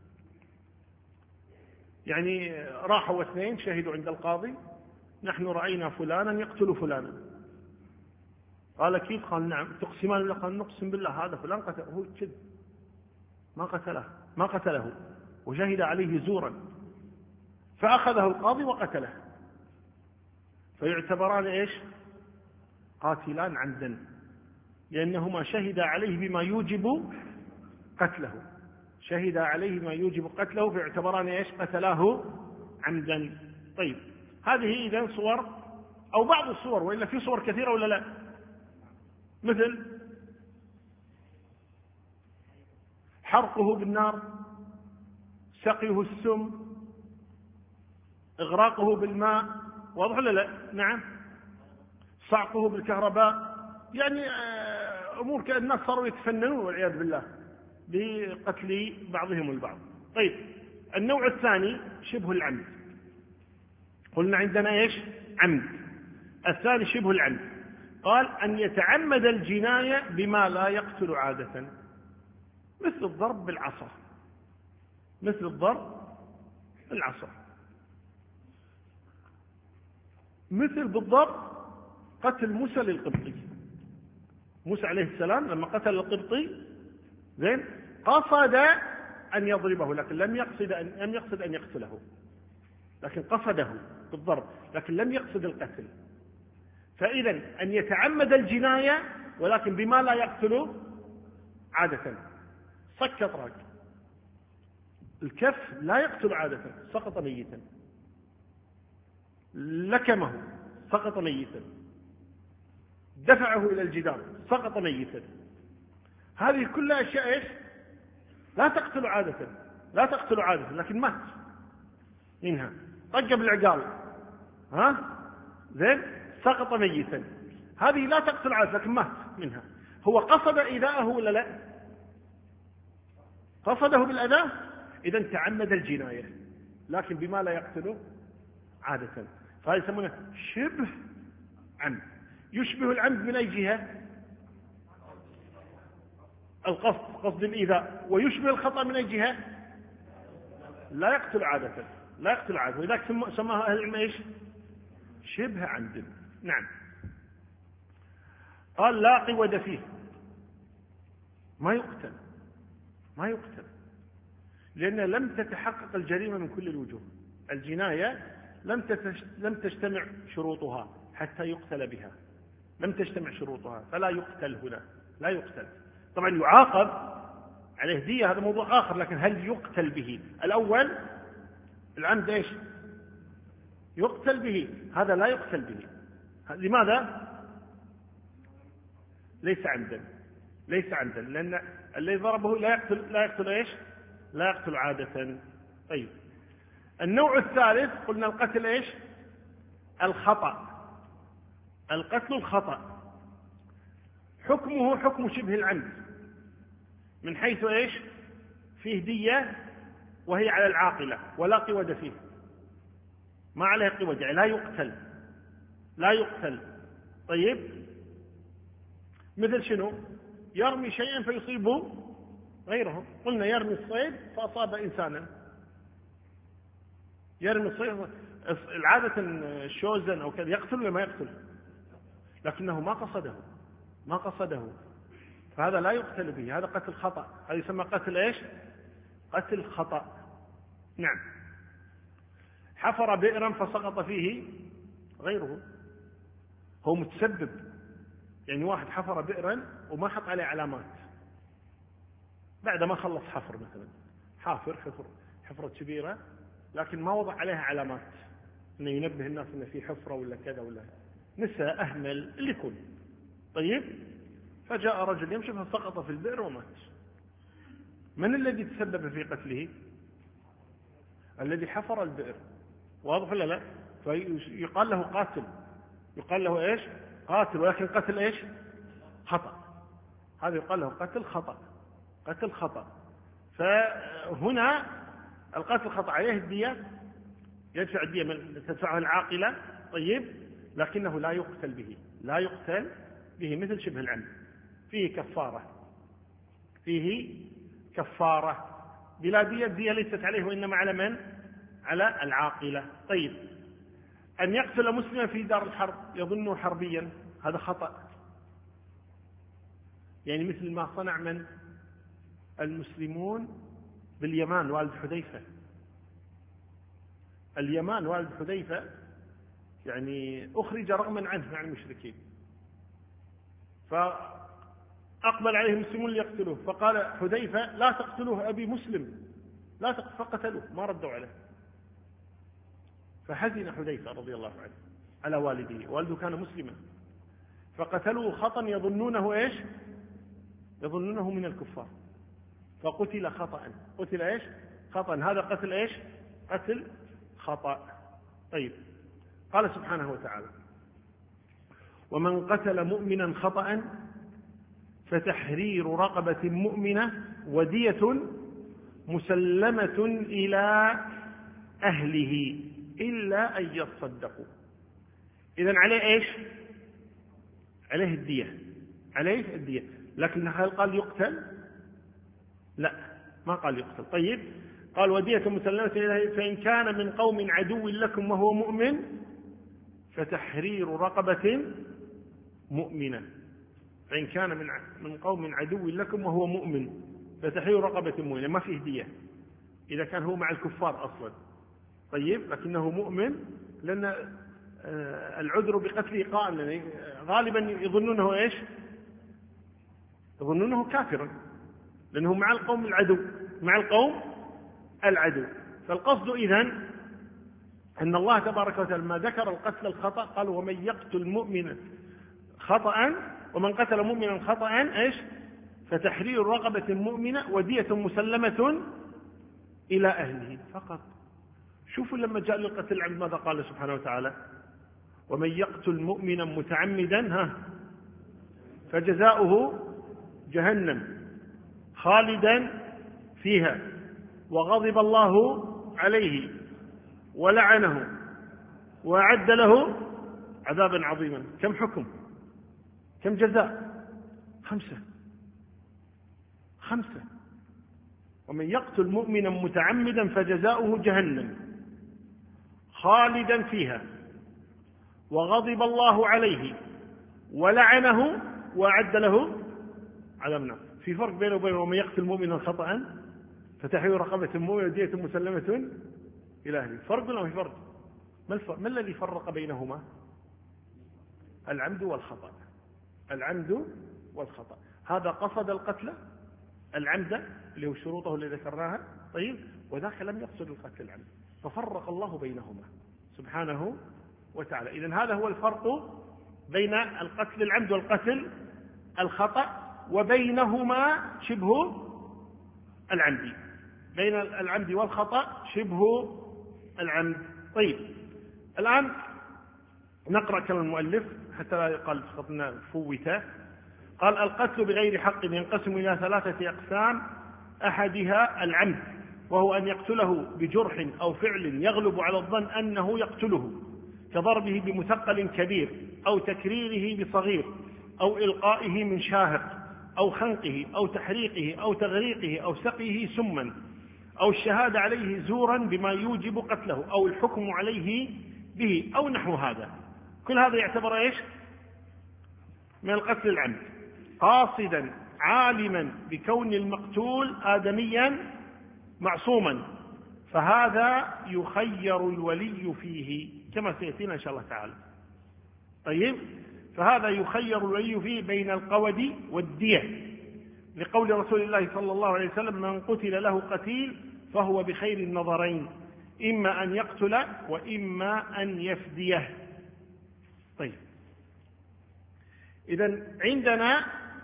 Speaker 1: يعني راحوا اثنين شهدوا عند القاضي نحن رأينا فلانا يقتل فلانا، قال كيف؟ قال نعم. تقسمان بالله؟ قال نقسم بالله هذا فلان قتله. هو كذب، ما قتله وشهد عليه زورا، فأخذه القاضي وقتله، فيعتبران إيش؟ قاتلان عمدا، لأنهما شهد عليه بما يوجب قتله، شهد عليه ما يوجب قتله، فيعتبران إيش؟ قتلاه عمدا. طيب، هذه إذن صور أو بعض الصور، وإلا في صور كثيرة ولا لا؟ مثل حرقه بالنار، سقيه السم، إغراقه بالماء، واضح ولا لا؟ نعم. صعقه بالكهرباء، يعني أمور كأن الناس صاروا يتفننون والعياذ بالله بقتل بعضهم البعض. طيب، النوع الثاني شبه العمد، قلنا عندنا إيش؟ عمد. الثاني شبه العمد، قال أن يتعمد الجناية بما لا يقتل عادة، مثل الضرب بالعصا، مثل الضرب بالعصا، مثل بالضبط قتل موسى للقبطي. موسى عليه السلام لما قتل القبطي زين قصد أن يضربه، لكن لم يقصد أن يقتله، لكن قصده بالضرب، لكن لم يقصد القتل. فإذا أن يتعمد الجناية ولكن بما لا يقتل عادة، صك طرق، الكف لا يقتل عادة، سقط ميتا، لكمه سقط ميتا، دفعه إلى الجدار سقط ميتا، هذه كلها أشياء إيش؟ لا تقتل عادة، لا تقتل عادة، لكن مات منها، طق بالعقال، زين، سقط ميتا، هذه لا تقتل عادة لكن مات منها. هو قصد إيذاءه ولا لا؟ قصده بالأذى، إذا تعمد الجناية لكن بما لا يقتل عادة، فهذا يسمونه شبه عمد. يشبه العمد من أي جهة؟ القصد، قصد الإيذاء. ويشبه الخطأ من أي جهة؟ لا يقتل عادة، لا يقتل عادة، ولذلك سماها أهل العلم إيش؟ شبه عمد. نعم. قال لا قود فيه، ما يقتل، ما يقتل، لأن لم تتحقق الجريمة من كل الوجوه، الجناية لم تجتمع شروطها حتى يقتل بها، لم تجتمع شروطها، فلا يقتل هنا، لا يقتل. طبعا يعاقب عليه دية، هذا موضوع آخر، لكن هل يقتل به؟ الأول العمد إيش؟ يقتل به، هذا لا يقتل به. لماذا؟ ليس عمدا، ليس عمدا، لأن الذي ضربه لا يقتل إيش؟ لا يقتل عادة. طيب، النوع الثالث قلنا القتل إيش؟ الخطأ، القتل الخطأ، حكمه حكم شبه العمد، من حيث إيش؟ فيه دية وهي على العاقلة ولا قود فيه، ما عليه قود، يعني لا يقتل، لا يقتل. طيب، مثل شنو؟ يرمي شيئا فيصيبه غيره، قلنا يرمي الصيد فأصاب إنسانا، يرمي الصيد، العادة الشوزن أو كذا يقتل ولا ما يقتل؟ لكنه ما قصده، فهذا لا يقتل به، هذا قتل خطأ، هذا يسمى قتل إيش؟ قتل خطأ. نعم. حفر بئرا فسقط فيه غيره، هو متسبب. يعني واحد حفر بئرا وما حط عليه علامات بعد ما خلص حفر، مثلا حفرة كبيرة لكن ما وضع عليها علامات انه ينبه الناس انه في حفرة ولا كذا، ولا نسى، اهمل، اللي يكون. طيب، فجاء رجل يمشي فسقط في البئر ومات. من الذي تسبب في قتله؟ الذي حفر البئر، واضح ولا لا؟ فيقال له قاتل، يقال له ايش؟ قاتل، ولكن قتل ايش؟ خطأ. هذا يقال له قتل خطأ، قتل خطأ. فهنا القتل خطأ عليه الدية، يدفع الدية تدفعها العاقلة. طيب، لكنه لا يقتل به، لا يقتل به مثل شبه العمد، فيه كفارة، فيه كفارة بلا دية. الدية ليست عليه وإنما على من؟ على العاقلة. طيب، أن يقتل مسلما في دار الحرب يظنه حربيا، هذا خطأ، يعني مثل ما صنع من المسلمون باليمان والد حذيفة. اليمان والد حذيفة يعني أخرج رغما عنه مع المشركين، فأقبل عليه المسلمون ليقتلوه، فقال حذيفة لا تقتلوه أبي مسلم، لا تقتلوه، فقتلوه، ما ردوا عليه. فحزن حذيفة رضي الله عنه على والده، والده كان مسلما، فقتلوه خطأ يظنونه ايش؟ يظنونه من الكفار، فقتل خطأ. قتل ايش؟ خطأ. هذا قتل ايش؟ قتل خطأ. طيب، قال سبحانه وتعالى: ومن قتل مؤمنا خطأ فتحرير رقبة مؤمنة ودية مسلمة إلى أهله إلا أن يصدقوا. إذن عليه إيش؟ عليه الدية، عليه الدية. لكن هل قال يقتل؟ لا، ما قال يقتل. طيب، قال ودية مسلمة إلى أهله فإن كان من قوم عدو لكم وهو مؤمن فتحرير رقبة مؤمنة. فإن كان من قوم عدو لكم وهو مؤمن فتحرير رقبة مؤمنة، ما فيه دية إذا كان هو مع الكفار أصلا. طيب، لكنه مؤمن، لأن العذر بقتله قائم، لأن غالبا يظنونه إيش؟ يظنونه كافرا، لأنه مع القوم العدو، مع القوم العدو. فالقصد إذن أن الله تبارك وتعالى لما ذكر القتل الخطأ قال: ومن يقتل مؤمنا خطأ، ومن قتل مؤمنا خطأ إيش؟ فتحرير رقبة مؤمنة ودية مسلمة إلى أهله فقط. شوفوا لما جاء للقتل العمد ماذا قال سبحانه وتعالى: ومن يقتل مؤمنا متعمدا فجزاؤه جهنم خالدا فيها وغضب الله عليه ولعنه وأعد له عذابا عظيما. كم حكم؟ كم جزاء؟ 5. ومن يقتل مؤمنا متعمدا فجزاؤه جهنم خالدا فيها وغضب الله عليه ولعنه وأعد له عذابا. في فرق بينه وبين ومن يقتل مؤمنا خطأ فتحرير رقبة مؤمنة ودية مسلمة إلى أهله. فرق ولا ما في فرق؟ ما الذي فرق بينهما؟ العمد والخطأ. العمد والخطأ. هذا قصد القتل العمد اللي هو شروطه اللي ذكرناها. طيب، وذاك لم يقصد القتل العمد، ففرق الله بينهما سبحانه وتعالى. إذن هذا هو الفرق بين القتل العمد والقتل الخطأ، وبينهما شبه العمد، بين العمد والخطأ شبه العمد. طيب، الآن نقرأ كلام المؤلف حتى لا يقال خطنا فوته. قال: القتل بغير حق ينقسم إلى 3 أقسام. أحدها العمد، وهو أن يقتله بجرح أو فعل يغلب على الظن أنه يقتله، كضربه بمثقل كبير أو تكريره بصغير أو إلقائه من شاهق أو خنقه أو تحريقه أو تغريقه أو سقيه سما أو الشهادة عليه زورا بما يوجب قتله أو الحكم عليه به أو نحو هذا. كل هذا يعتبر إيش؟ من القتل العمد، قاصدا عالما بكون المقتول آدميا معصوما فهذا يخير الولي فيه كما سيأتينا إن شاء الله تعالى. طيب، فهذا يخير الولي فيه بين القود والدية، لقول رسول الله صلى الله عليه وسلم: من قتل له قتيل فهو بخير النظرين، إما أن يقتل وإما أن يفديه. طيب، إذن عندنا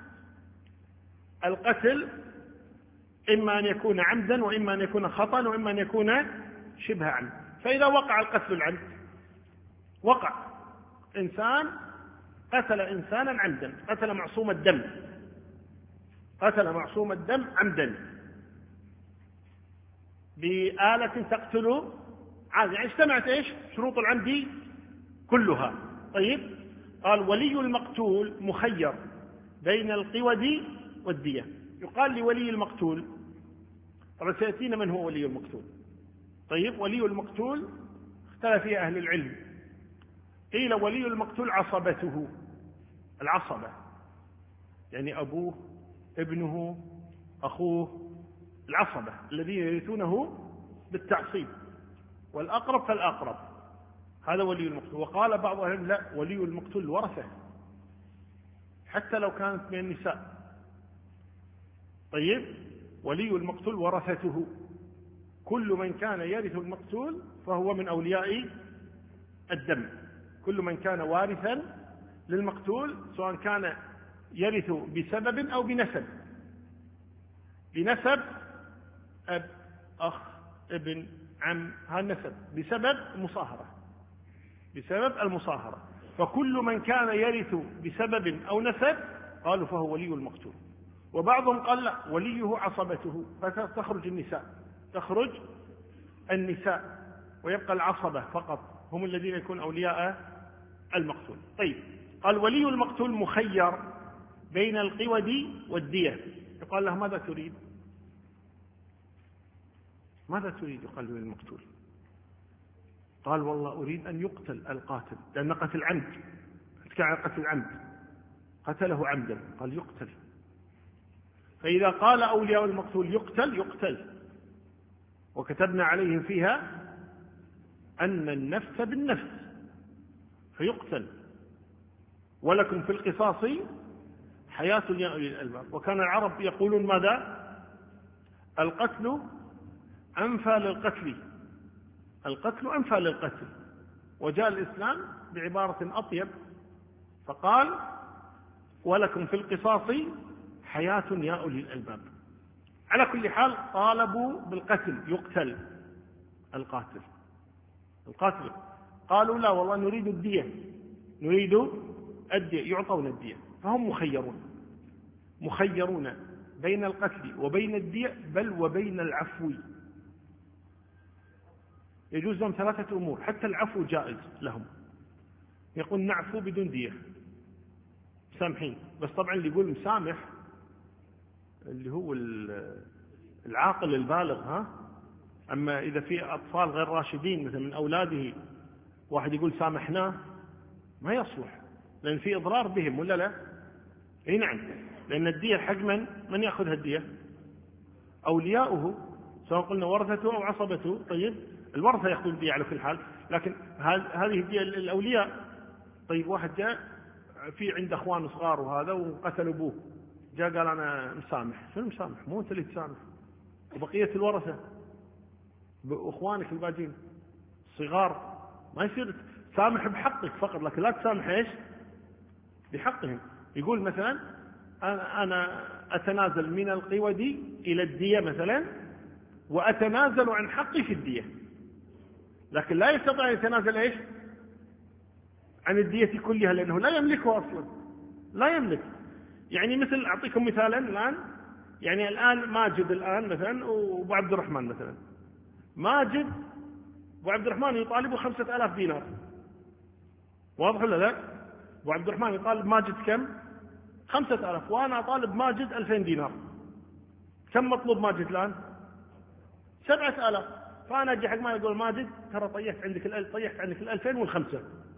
Speaker 1: القتل إما أن يكون عمدا وإما أن يكون خطأ وإما أن يكون شبه عمد. فإذا وقع القتل العمد، وقع إنسان قتل إنسانا عمدا، قتل معصوم الدم، قتل معصوم الدم عمدا بآلة تقتل عادي، يعني اجتمعت ايش؟ شروط العمد كلها. طيب، قال ولي المقتول مخير بين القود والدية. يقال لولي المقتول، طبعا سيأتينا من هو ولي المقتول. طيب، ولي المقتول اختلف فيه أهل العلم. قيل ولي المقتول عصبته، العصبة يعني أبوه، ابنه، أخوه، العصبة الذين يرثونه بالتعصيب، والأقرب فالأقرب، هذا ولي المقتول. وقال بعض أهل العلم لا، ولي المقتول ورثه حتى لو كانت من النساء. طيب، ولي المقتول ورثته، كل من كان يرث المقتول فهو من أولياء الدم، كل من كان وارثا للمقتول، سواء كان يرث بسبب أو بنسب. بنسب أب، أخ، ابن، عم، هذا النسب. بسبب مصاهرة، بسبب المصاهرة. فكل من كان يرث بسبب أو نسب قالوا فهو ولي المقتول. وبعضهم قال لا، وليه عصبته، فتخرج النساء، تخرج النساء ويبقى العصبة فقط هم الذين يكون أولياء المقتول. طيب، قال ولي المقتول مخير بين القود والدية. يقال له ماذا تريد؟ ماذا تريد؟ يقال له المقتول. قال والله أريد أن يقتل القاتل، لأن قتل عمد، كان قتل عمد، قتله عمدا، قال يقتل. فإذا قال أولياء المقتول يقتل، يقتل. وكتبنا عليهم فيها أن النفس بالنفس فيقتل، ولكم في القصاص حياة يا أولي الألباب. وكان العرب يقولون ماذا؟ القتل أنفى للقتل، القتل أنفى للقتل. وجاء الإسلام بعبارة أطيب فقال ولكم في القصاص حياة يا أولي الألباب. على كل حال طالبوا بالقتل، يقتل القاتل، القاتل. قالوا لا والله نريد الدية، نريد الدية، يعطون الدية. فهم مخيرون، مخيرون بين القتل وبين الدية، بل وبين العفو. يجوز لهم ثلاثة أمور، حتى العفو جائز لهم. يقول نعفو بدون دية، سامحين. بس طبعا اللي يقول مسامح اللي هو العاقل البالغ، ها. أما إذا في أطفال غير راشدين مثل من أولاده واحد يقول سامحناه، ما يصلح، لأن في إضرار بهم، ولا لا؟ أي نعم، لأن الدية حق من يأخذها الدية؟ أولياؤه، سواء قلنا ورثته أو عصبته. طيب، الورثة يأخذون الدية على كل حال، لكن هذه الدية للأولياء. طيب، واحد جاء في عنده أخوان صغار وهذا وقتل أبوه، جاء قال أنا مسامح. شنو مسامح؟ مو أنت اللي تسامح، وبقية الورثة بأخوانك الباقين صغار، ما يصير تسامح بحقك فقط، لكن لا تسامح إيش؟ بحقهم. يقول مثلا أنا أتنازل من القود إلى الدية مثلا، وأتنازل عن حقي في الدية، لكن لا يستطيع أن يتنازل إيش؟ عن الدية كلها، لأنه لا يملكه أصلا، لا يملك. يعني مثل أعطيكم مثالا الآن، يعني الآن ماجد الآن مثلا وأبو عبد الرحمن مثلا، ماجد أبو عبد الرحمن يطالبه 5000 دينار، واضح ولا لا؟ أبو عبد الرحمن يطالب ماجد كم؟ 5000، وأنا أطالب ماجد 2000 دينار. كم مطلوب ماجد الآن؟ 7000. فأنا أجي حق ما يقول ماجد ترى طيحت عندك طيحت عندك 2000 والخمسة.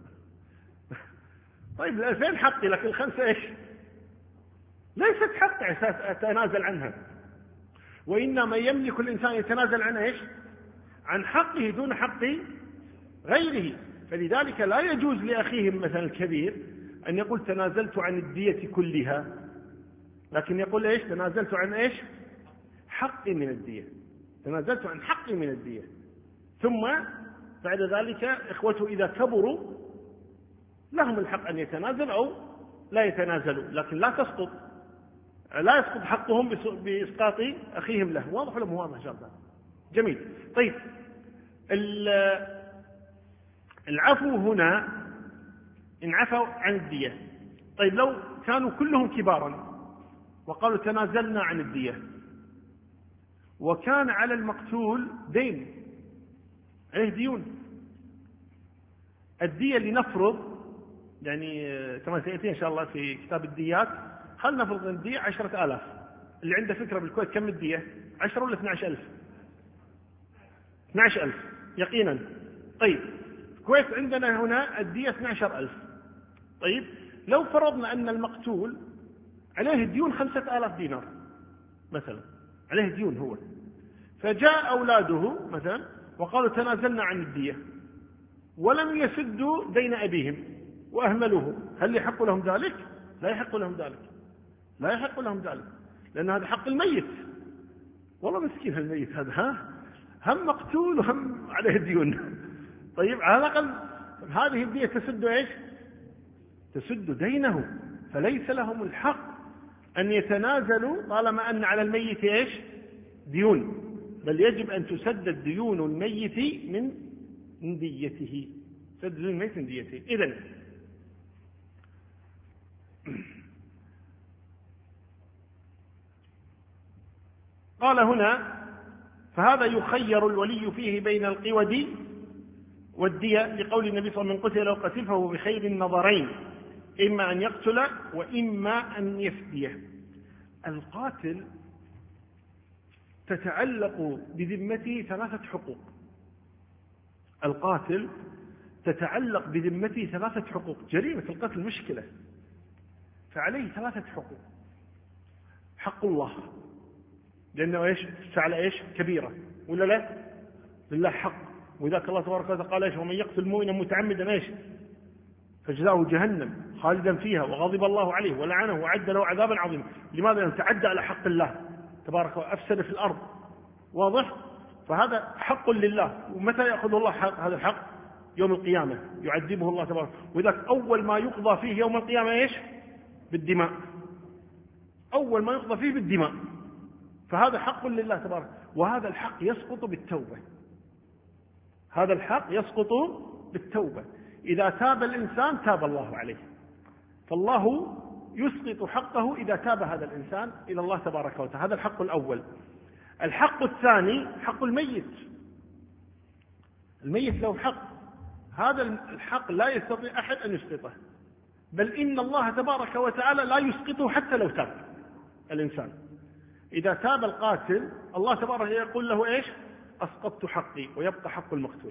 Speaker 1: طيب 2000 حقي، لكن الخمسة إيش؟ ليست حقي أساس أتنازل عنها. وإنما يملك الإنسان يتنازل عن إيش؟ عن حقه دون حق غيره. فلذلك لا يجوز لأخيهم مثلا الكبير أن يقول تنازلت عن الدية كلها، لكن يقول إيش؟ تنازلت عن إيش؟ حقي من الدية، تنازلت عن حقي من الدية. ثم بعد ذلك إخوته إذا كبروا لهم الحق أن يتنازل أو لا يتنازلوا، لكن لا يسقط حقهم بإسقاط أخيهم له. واضح ولا مو واضح؟ شرطا جميل. طيب العفو هنا إن عفوا عن الدية. طيب لو كانوا كلهم كبارا وقالوا تنازلنا عن الدية، وكان على المقتول دين، عليه ديون، الدية اللي نفرض يعني كما سيأتي إن شاء الله في كتاب الديات، خلنا نفرض الدية 10,000. اللي عنده فكرة بالكويت كم الدية؟ 10 ولا 12,000؟ 12,000 يقينا. طيب الكويت عندنا هنا الدية 12,000. طيب لو فرضنا أن المقتول عليه ديون 5,000 دينار مثلا، عليه ديون هو، فجاء أولاده مثلا وقالوا تنازلنا عن الدية ولم يسدوا دين أبيهم وأهملوه، هل يحق لهم ذلك؟ لا يحق لهم ذلك، لا يحق لهم ذلك، لأن هذا حق الميت. والله مسكين الميت هذا، هم مقتول وهم عليه ديون. طيب على الأقل هذه الدية تسد إيش؟ تسد دينه، فليس لهم الحق أن يتنازلوا طالما أن على الميت إيش؟ ديون، بل يجب أن تسدد ديون الميت من ديته، سد ديون الميت من ديته. إذن قال هنا فهذا يخير الولي فيه بين القود والدية، لقول النبي صلى الله عليه وسلم: من قتل لو قتل فهو بخير النظرين، إما أن يقتل وإما أن يفديه. القاتل تتعلق بذمته 3 حقوق، القاتل تتعلق بذمته 3 حقوق، جريمة القتل مشكلة، فعليه 3 حقوق. حق الله، لأنه إيش؟ فعل إيش؟ كبيرة ولا لا؟ لله حق، وذاك الله تبارك وتعالى قال إيش؟ ومن يقتل مؤمنا متعمدا إيش؟ فجزاؤه جهنم خالدا فيها وغضب الله عليه ولعنه وأعد له عذابا عظيما. لماذا؟ لأنه تعدى على حق الله تبارك وأفسد في الأرض. واضح؟ فهذا حق لله. ومتى يأخذ الله هذا الحق؟ يوم القيامة يعذبه الله تبارك. وذاك أول ما يقضى فيه يوم القيامة إيش؟ بالدماء، أول ما يقضى فيه بالدماء. فهذا حق لله تبارك، وهذا الحق يسقط بالتوبة، هذا الحق يسقط بالتوبة. إذا تاب الإنسان تاب الله عليه، فالله يسقط حقه إذا تاب هذا الإنسان إلى الله تبارك وتعالى. هذا الحق الأول. الحق الثاني حق الميت، الميت له حق، هذا الحق لا يستطيع أحد أن يسقطه، بل إن الله تبارك وتعالى لا يسقطه حتى لو تاب الإنسان. إذا تاب القاتل الله تبارك يقول له إيش؟ أسقطت حقي ويبقى حق المقتول،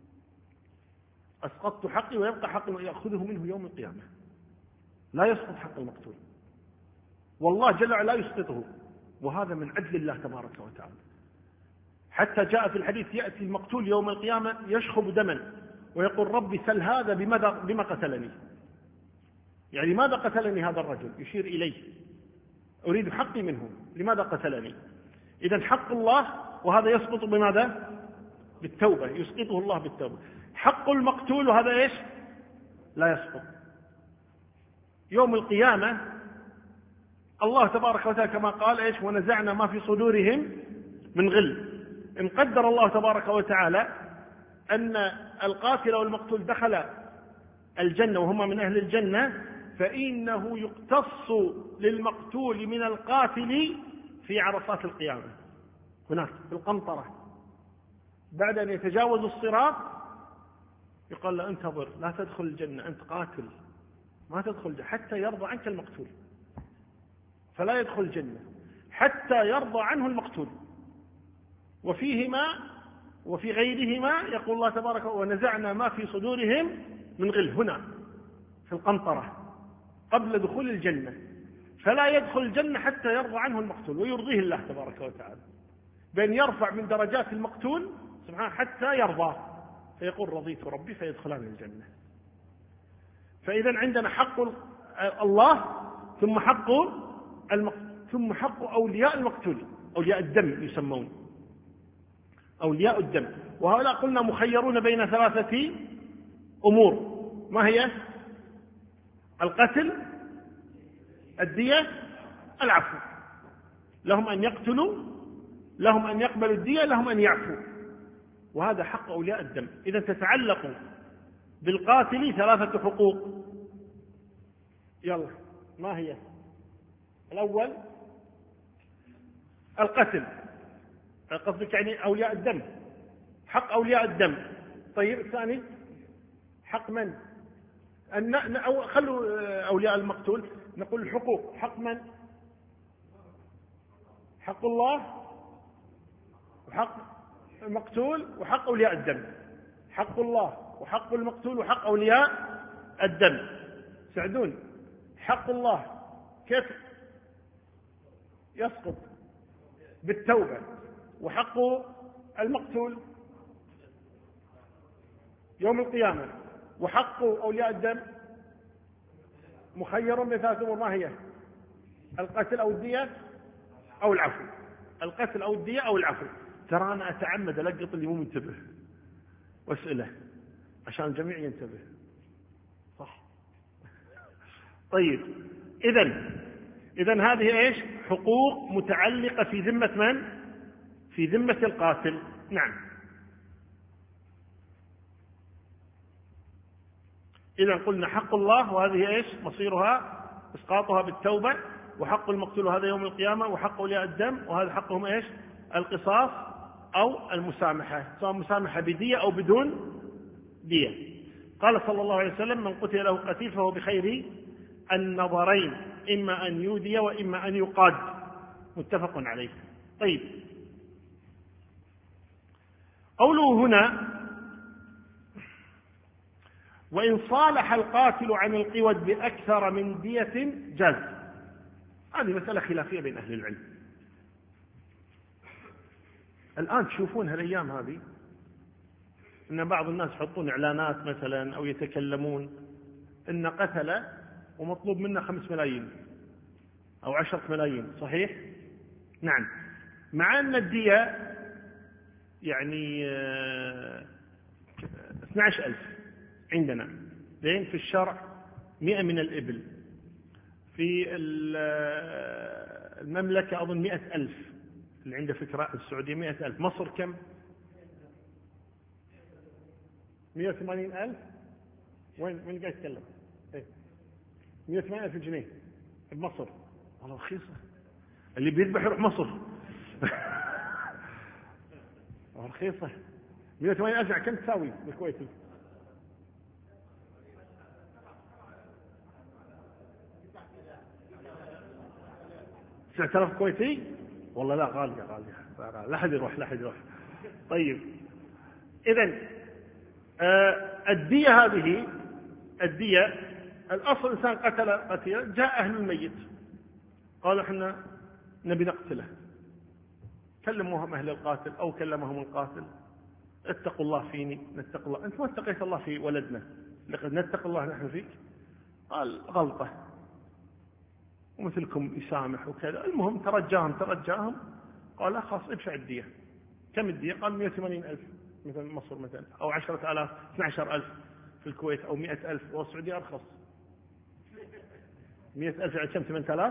Speaker 1: أسقطت حقي ويبقى حق يأخذه منه يوم القيامة، لا يسقط حق المقتول، والله جل وعلا لا يسقطه، وهذا من عدل الله تبارك وتعالى. حتى جاء في الحديث يأتي المقتول يوم القيامة يشخب دما ويقول: ربي سل هذا بما قتلني، يعني ماذا قتلني هذا الرجل؟ يشير إليه، أريد حقي منه، لماذا قتلني؟ إذن حق الله، وهذا يسقط بماذا؟ بالتوبة، يسقطه الله بالتوبة. حق المقتول وهذا إيش؟ لا يسقط. يوم القيامة الله تبارك وتعالى كما قال إيش؟ ونزعنا ما في صدورهم من غل. إن قدر الله تبارك وتعالى أن القاتل والمقتول دخل الجنة وهما من أهل الجنة، فإنه يقتص للمقتول من القاتل في عرصات القيامة، هناك في القنطرة، بعد أن يتجاوز الصراط يقال له: انتظر، لا تدخل الجنة، أنت قاتل، ما تدخل الجنة حتى يرضى عنك المقتول، فلا يدخل الجنة حتى يرضى عنه المقتول. وفيهما وفي غيرهما يقول الله تبارك: ونزعنا ما في صدورهم من غل، هنا في القنطرة قبل دخول الجنة، فلا يدخل الجنة حتى يرضى عنه المقتول ويرضيه الله تبارك وتعالى، بأن يرفع من درجات المقتول سبحانه حتى يرضى فيقول رضيت ربي فيدخلان الجنة. فإذا عندنا حق الله، ثم حق أولياء المقتول، أولياء الدم يسمون أولياء الدم. وهؤلاء قلنا مخيرون بين 3 أمور، ما هي؟ القتل، الدية، العفو. لهم أن يقتلوا، لهم أن يقبلوا الدية، لهم أن يعفوا. وهذا حق أولياء الدم. إذا تتعلق بالقاتل 3 حقوق. يلا، ما هي؟ الأول القتل، قصدك يعني أولياء الدم، حق أولياء الدم. طيب الثاني حق من؟ أو خلوا أولياء المقتول، نقول الحقوق. حق من؟ حق الله وحق المقتول وحق أولياء الدم. حق الله وحق المقتول وحق أولياء الدم. سعدون، حق الله كيف يسقط؟ بالتوبة. وحق المقتول يوم القيامة. وحق أولياء الدم مخير بين 3 أمور، ما هي؟ القتل أو الدية أو العفو. القتل أو الدية أو العفو. ترى أنا أتعمد ألقط اللي مو منتبه وأسئله عشان الجميع ينتبه، صح؟ طيب، إذن هذه إيش؟ حقوق متعلقة في ذمة من؟ في ذمة القاتل. نعم. إذا قلنا حق الله، وهذه إيش مصيرها؟ إسقاطها بالتوبة. وحق المقتول هذا يوم القيامة. وحق أولياء الدم، وهذا حقهم إيش؟ القصاص أو المسامحة، سواء مسامحة بدية أو بدون دية. قال صلى الله عليه وسلم: من قتل له قتيل فهو بخير النظرين، إما أن يودي وإما أن يقاد. متفق عليه. طيب، قوله هنا: وإن صالح القاتل عن القود بأكثر من دية جاز. هذه مسألة خلافية بين أهل العلم. الآن تشوفون هالأيام هذه أن بعض الناس يحطون إعلانات مثلا أو يتكلمون إن قتل ومطلوب منه 5 ملايين أو 10 ملايين. صحيح؟ نعم. مع أن الدية يعني 12,000 عندنا، لأن في الشرع 100 من الإبل، في المملكة أظن 100,000، اللي عنده فكرة السعودية 100,000. مصر كم؟ 180,000. وين قاعد يتكلم؟ 180,000 جنيه بمصر. والله رخيصة، اللي بيذبح يروح مصر. رخيصة. 180,000 كم تساوي بالكويتي؟ 9,000 كويتي. والله لا، غالية. لا حد يروح. طيب، إذن الدية هذه، الدية الأصل إنسان قتل قتيلا، جاء أهل الميت قالوا إحنا نبي نقتله، كلموهم أهل القاتل أو كلمهم القاتل: اتقوا الله فيني، نتقوا الله. أنت ما اتقيت الله في ولدنا، لقد نتقى الله نحن فيك. قال: غلطة، ومثلكم يسامح وكذا. المهم ترجاهم. قال: لا خلاص، ادفع الدية. كم الدية؟ قال: 180,000 مثلا مصر مثلا، أو 10,000 12,000 في الكويت، أو 100,000 والسعودية أرخص. 100,000 يعني كم؟ 8,000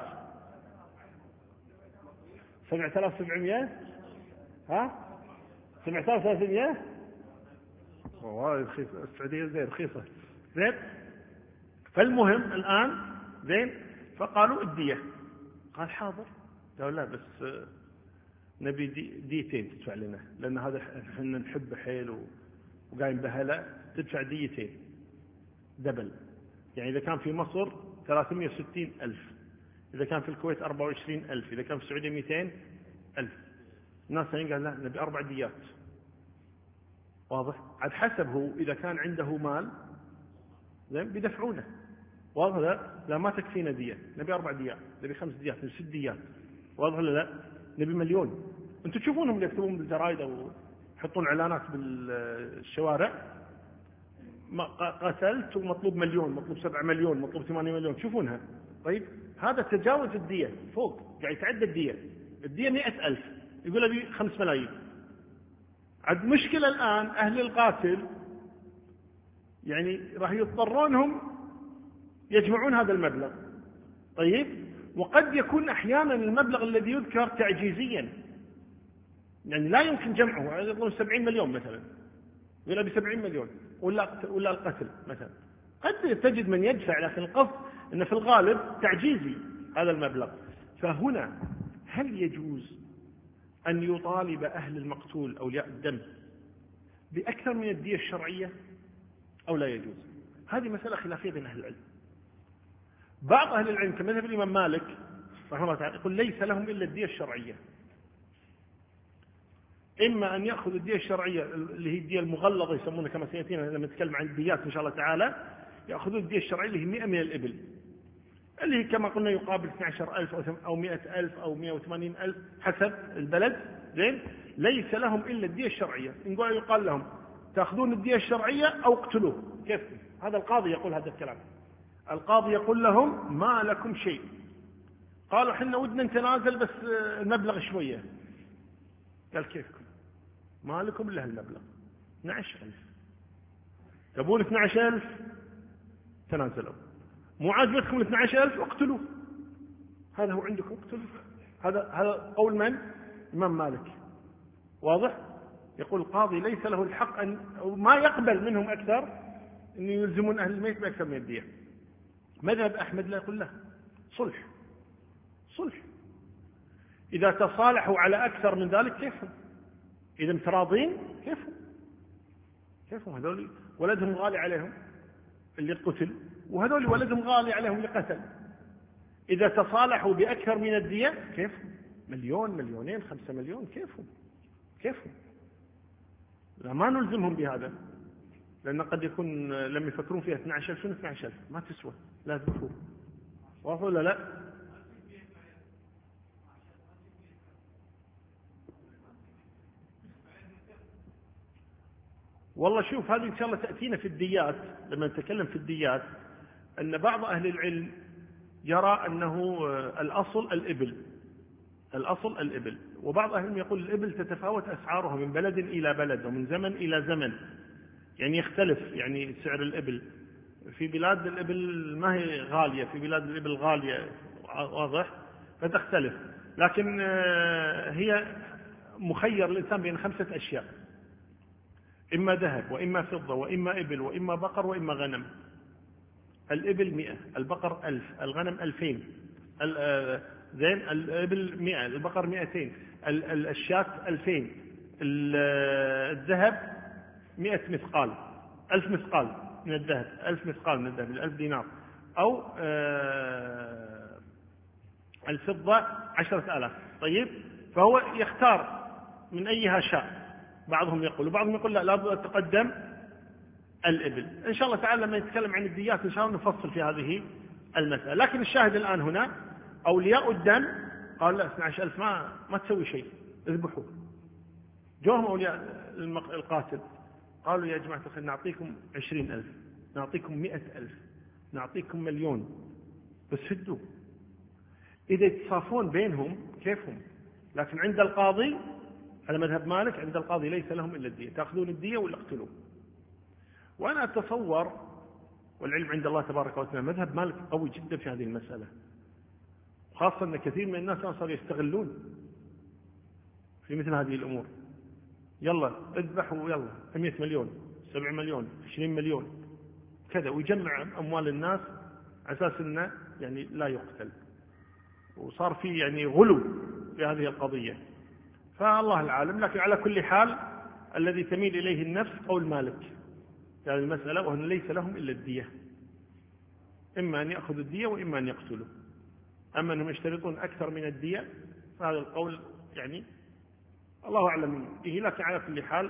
Speaker 1: 7,700. ها 7,300. والله رخيصة السعودية، زين رخيصة زين. فالمهم الآن زين، فقالوا الدية. قال: حاضر. قالوا: لا بس نبي ديتين تدفع لنا، لأن هذا احنا نحب حيل وقايم بهلا، تدفع ديتين دبل. يعني إذا كان في مصر 360,000، إذا كان في الكويت 24,000، إذا كان في السعودية 200,000. الناس قال: لا، نبي 4 ديات. واضح؟ عاد حسب هو، إذا كان عنده مال زين بيدفعونه. واضح؟ لا ما تكفينا دية، نبي 4 ديات، نبي 5 ديات، نبي 6 ديات. واضح ولا لا؟ نبي 1,000,000. انتم تشوفونهم اللي يكتبون بالجرايد يحطون إعلانات بالشوارع قتلت ومطلوب مليون، مطلوب 7 مليون، مطلوب 8 مليون، تشوفونها. طيب هذا تجاوز الدية، فوق قاعد يتعدى الدية 100,000، يقول أبي 5 ملايين. عاد مشكلة الآن أهل القاتل يعني راح يضطرونهم يجمعون هذا المبلغ. طيب وقد يكون أحيانا المبلغ الذي يذكر تعجيزيا، يعني لا يمكن جمعه، يقولون 70 مليون مثلا، يقول أبي 70 مليون ولا القتل مثلا. قد تجد من يدفع، لكن القصد أن في الغالب تعجيزي هذا المبلغ. فهنا هل يجوز أن يطالب أهل المقتول أولياء الدم بأكثر من الدية الشرعية أو لا يجوز؟ هذه مسألة خلافية بين أهل العلم. بعض أهل العلم كمذهب الإمام مالك رحمه الله تعالى يقول ليس لهم إلا الدية الشرعية، إما أن يأخذ الدية الشرعية اللي هي الدية المغلظة يسمونها كما سيأتينا لما نتكلم عن الديات إن شاء الله تعالى، يأخذون الدية الشرعية اللي هي 100 من الإبل، اللي هي كما قلنا يقابل 12,000 أو 100,000 أو 180,000 حسب البلد. زين، ليس لهم إلا الدية الشرعية. يقال لهم تأخذون الدية الشرعية أو اقتلوه. كيف؟ هذا القاضي يقول هذا الكلام. القاضي يقول لهم ما لكم شيء. قالوا حنا ودنا نتنازل بس المبلغ شوية. قال كيفكم؟ ما لكم إلا هالمبلغ 12,000. تبون 12,000 تنازلوا، مو عاجبتكم 12,000 اقتلوا. هذا هو عندكم، اقتلوا. هذا قول من؟ إمام مالك. واضح؟ يقول القاضي ليس له الحق أن ما يقبل منهم أكثر أن يلزمون أهل الميت بأكثر من الدية. مذهب أحمد لا، يقول له صلح. إذا تصالحوا على أكثر من ذلك كيفهم؟ إذا متراضين كيفهم؟ هذول ولدهم غالي عليهم اللي قتل، وهذول ولدهم غالي عليهم اللي قتل. إذا تصالحوا بأكثر من الدية كيفهم؟ مليون، مليونين، 5 مليون، كيفهم؟ لا، ما نلزمهم بهذا، لأن قد يكون لم يفكرون فيها 12,000. شنو 12,000؟ ما تسوى، لا تذكروا. واضح ولا لا؟ والله شوف، هذه إن شاء الله تأتينا في الديات لما نتكلم في الديات، أن بعض أهل العلم يرى أنه الأصل الإبل، وبعض أهل العلم يقول الإبل تتفاوت أسعارها من بلد إلى بلد ومن زمن إلى زمن، يعني يختلف يعني سعر الإبل. في بلاد الإبل ما هي غالية، في بلاد الإبل غالية، واضح؟ فتختلف. لكن هي مخير الإنسان بين 5 أشياء: إما ذهب، وإما فضة، وإما إبل، وإما بقر، وإما غنم. الإبل 100، البقر 1000، الغنم 2000. زين، الإبل 100، البقر 200، الشاة 2000، الذهب 100 مثقال، 1000 مثقال من الذهب، 1000 مثقال من الذهب، 1000 دينار. أو الفضة 10,000. طيب، فهو يختار من أيها شاء. بعضهم يقول، وبعضهم يقول لا، لابد تقدم الإبل. إن شاء الله تعالى لما نتكلم عن الديات إن شاء الله نفصل في هذه المسألة. لكن الشاهد الآن هنا أولياء الدم قال لا، 12,000 ما تسوي شيء، اذبحوا. جوهم أولياء القاتل قالوا يا جماعة الخير نعطيكم 20,000، نعطيكم 100,000، نعطيكم مليون، بس هدوا. إذا يتصافون بينهم كيفهم. لكن عند القاضي على مذهب مالك، عند القاضي ليس لهم إلا الدية، تأخذون الدية ولا اقتلوا. وأنا أتصور، والعلم عند الله تبارك وتعالى، مذهب مالك قوي جدا في هذه المسألة، خاصة أن كثير من الناس صاروا يستغلون في مثل هذه الأمور. يلا اذبحوا، يلا 100 مليون، 7 مليون، 20 مليون كذا، ويجمع أموال الناس على أساس أنه يعني لا يقتل. وصار في يعني غلو في هذه القضية، فالله العالم. لكن على كل حال الذي تميل إليه النفس قول مالك في هذه المسألة، وأن ليس لهم إلا الدية، إما أن يأخذوا الدية وإما أن يقتلوا. أما أنهم يشترطون أكثر من الدية فهذا القول يعني الله أعلم به. لكن على كل حال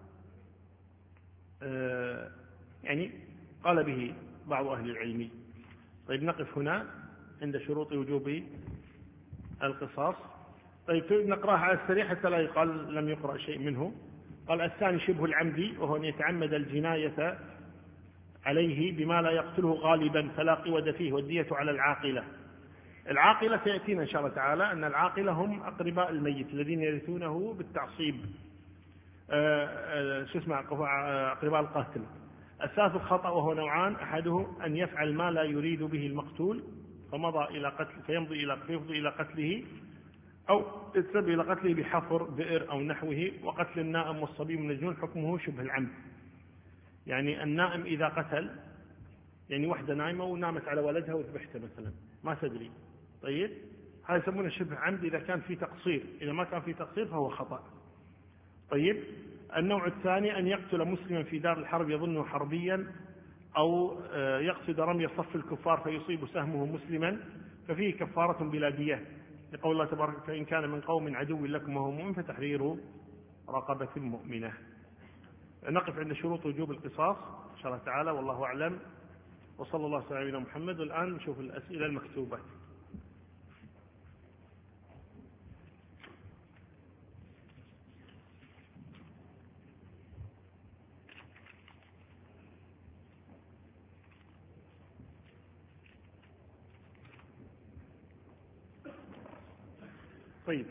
Speaker 1: يعني قال به بعض أهل العلم. طيب، نقف هنا عند شروط وجوب القصاص. طيب، نقرأها على السريع حتى لا يقال لم يقرأ شيء منه. قال الثاني شبه العمد، وهو أن يتعمد الجناية عليه بما لا يقتله غالبا فلا قود فيه، والدية على العاقلة. العاقلة سيأتينا إن شاء الله تعالى أن العاقلة هم أقرباء الميت الذين يرثونه بالتعصيب، أقرباء القاتل. الثالث الخطأ، وهو نوعان: أحده أن يفعل ما لا يريد به المقتول فيمضي إلى قتله، أو يتسبب إلى قتله بحفر بئر أو نحوه. وقتل النائم والصبي المجنون حكمه شبه العمد، يعني النائم إذا قتل، يعني وحدة نائمة ونامت على ولدها وذبحته مثلا ما تدري، طيب هذا يسمونه شبه عمد إذا كان في تقصير، إذا ما كان في تقصير فهو خطأ. طيب النوع الثاني أن يقتل مسلما في دار الحرب يظنه حربيا، أو يقصد رمي صف الكفار فيصيب سهمه مسلما، ففيه كفارة بلا دية، لقول الله تبارك: فإن كان من قوم عدو لكم وهو مؤمن فتحرير رقبة مؤمنة. نقف عند شروط وجوب القصاص إن شاء الله تعالى، والله أعلم، وصلى الله على نبينا محمد. والآن نشوف الأسئلة المكتوبة. طيب،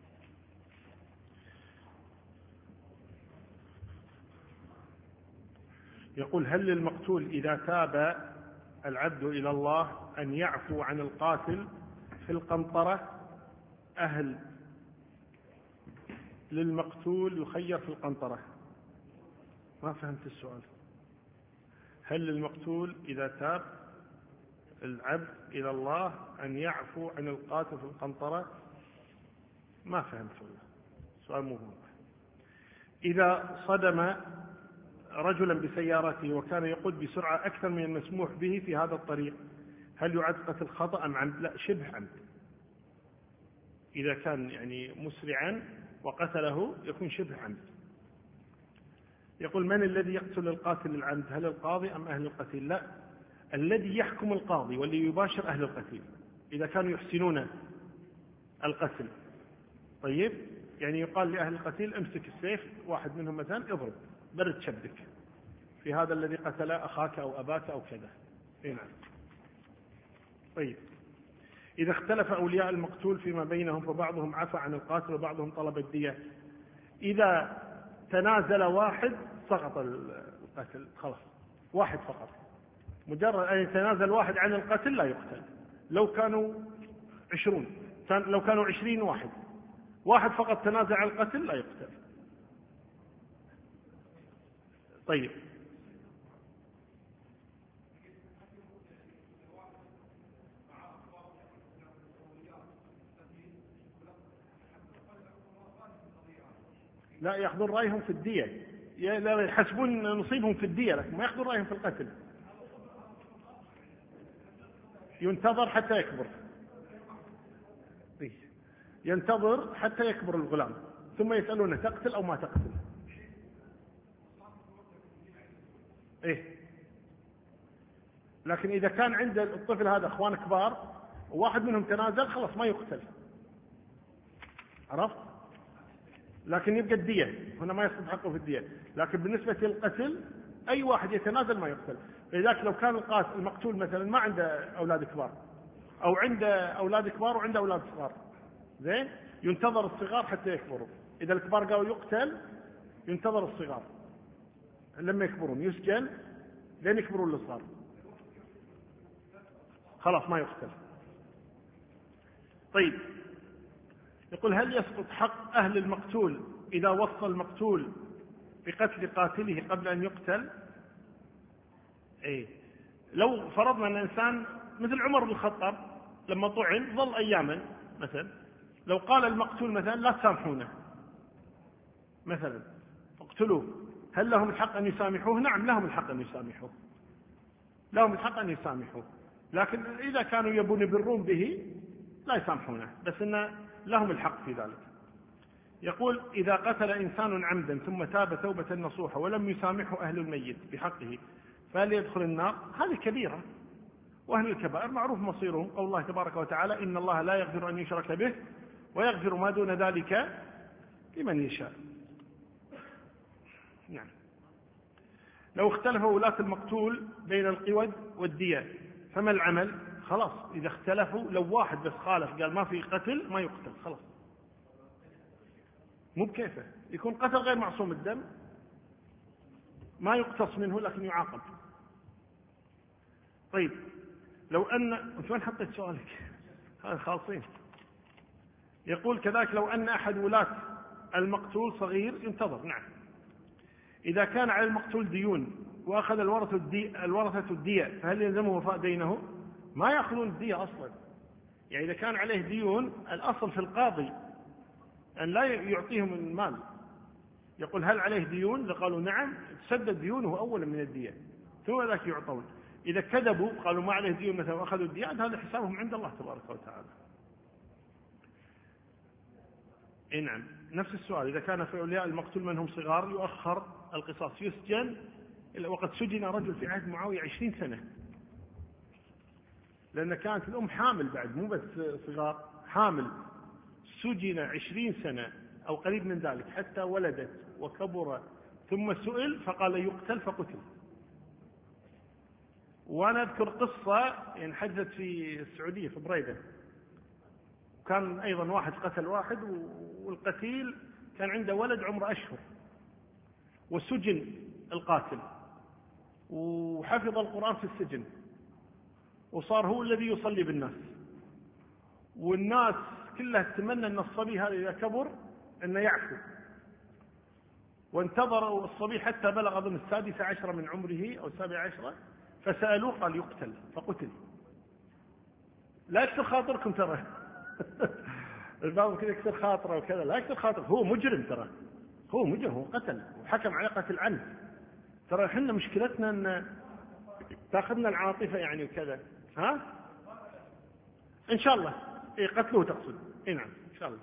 Speaker 1: يقول: هل للمقتول إذا تاب العبد إلى الله أن يعفو عن القاتل في القنطرة؟ أهل للمقتول يخير في القنطرة. ما فهمت السؤال. هل للمقتول إذا تاب العبد إلى الله أن يعفو عن القاتل في القنطرة؟ ما فهمت سؤال مهم. إذا صدم رجلا بسيارته وكان يقود بسرعة أكثر من المسموح به في هذا الطريق، هل يعد قتل خطأ أم عمد؟ لا، شبه عمد. إذا كان يعني مسرعا وقتله يكون شبه عمد. يقول: من الذي يقتل القاتل العمد؟ هل القاضي أم أهل القتيل؟ لا، الذي يحكم القاضي واللي يباشر أهل القتيل إذا كانوا يحسنون القتل. طيب، يعني يقال لأهل القتيل: امسك السيف، واحد منهم مثلا اضرب، برد شبك في هذا الذي قتل أخاك أو أباك أو كذا. نعم. طيب، إذا اختلف أولياء المقتول فيما بينهم فبعضهم عفى عن القاتل وبعضهم طلب الدية، إذا تنازل واحد سقط القتل، خلاص، واحد فقط، مجرد أن يتنازل واحد عن القتل لا يقتل. لو كانوا 20، لو كانوا 20 واحد فقط تنازل عن القتل لا يقتل. طيب، لا يأخذون رأيهم في الدية، لا يحسبون نصيبهم في الدية، لكن ما يأخذون رأيهم في القتل. ينتظر حتى يكبر، ينتظر حتى يكبر الغلام ثم يسألونه: تقتل أو ما تقتل؟ إيه، لكن إذا كان عند الطفل هذا أخوان كبار وواحد منهم تنازل خلاص ما يقتل، عرفت؟ لكن يبقى الدية هنا ما يسقط حقه في الدية. لكن بالنسبة للقتل أي واحد يتنازل ما يقتل. لذلك لو كان المقتول مثلا ما عنده أولاد كبار، أو عنده أولاد كبار وعنده أولاد صغار، زين، ينتظر الصغار حتى يكبروا. إذا الكبار قالوا يقتل ينتظر الصغار لما يكبرون، يسجن لين يكبرون الصغار، خلاص ما يقتل. طيب، يقول: هل يسقط حق أهل المقتول إذا وصى المقتول بقتل قاتله قبل أن يقتل؟ إيه، لو فرضنا أن الإنسان مثل عمر بن الخطاب لما طعن ظل أياما مثلا، لو قال المقتول مثلا: لا تسامحونه مثلا اقتلوه، هل لهم الحق أن يسامحوه؟ نعم، لهم الحق أن يسامحوه، لهم الحق أن يسامحوه، لكن إذا كانوا يبون يبرون به لا يسامحونه، بس إن لهم الحق في ذلك. يقول: إذا قتل إنسان عمدا ثم تاب توبة نصوحة ولم يسامحه أهل الميت بحقه فهل يدخل النار؟ هذه كبيرة، وأهل الكبائر معروف مصيرهم، قول الله تبارك وتعالى: إن الله لا يغفر أن يشرك به ويغفر ما دون ذلك لمن يشاء. نعم. لو اختلف ولاة المقتول بين القود والدية فما العمل؟ خلاص إذا اختلفوا، لو واحد بس خالف قال ما في قتل ما يقتل خلاص، مو بكيفه، يكون قتل غير معصوم الدم ما يقتص منه لكن يعاقب. طيب لو أن أنت وين حطيت سؤالك؟ هذا خالصين. يقول كذلك لو أن أحد ولاة المقتول صغير ينتظر. نعم. إذا كان على المقتول ديون وأخذ الورثة الدية فهل يلزمه وفاء دينه؟ ما يأخذون الدية أصلا. يعني إذا كان عليه ديون الأصل في القاضي أن لا يعطيهم المال، يقول هل عليه ديون؟ إذا قالوا نعم تسدد ديونه أولا من الدية ثم ذاك يعطون. إذا كذبوا قالوا ما عليه ديون مثلا وأخذوا الدية هذا حسابهم عند الله تبارك وتعالى. نعم. نفس السؤال، إذا كان في أولياء المقتول من هم صغار يؤخر القصاص، يسجن. وقد سجن رجل في عهد معاوية 20 سنة لأن كانت الأم حامل بعد، مو بس صغار، حامل، سجن 20 سنة أو قريب من ذلك حتى ولدت وكبر ثم سئل فقال يقتل فقتل. وأنا أذكر قصة يعني حدثت في السعودية في بريدة، كان أيضا واحد قتل واحد والقتيل كان عنده ولد عمره أشهر وسجن القاتل وحفظ القرآن في السجن وصار هو الذي يصلي بالناس، والناس كلها تتمنى أن الصبي هذا إذا كبر أنه يعفو، وانتظروا الصبي حتى بلغ أظن 16 من عمره أو 17 فسألوه قال يقتل فقتل. لا يكثر خاطركم ترى البعض كذا يكثر خاطره وكذا، لا يكثر خاطر، هو مجرم ترى، هو مجرم، هو قتل وحكم على قتل عنه. ترى احنا مشكلتنا ان تاخذنا العاطفه يعني وكذا. ها ان شاء الله قتله تقصد. نعم ان شاء الله.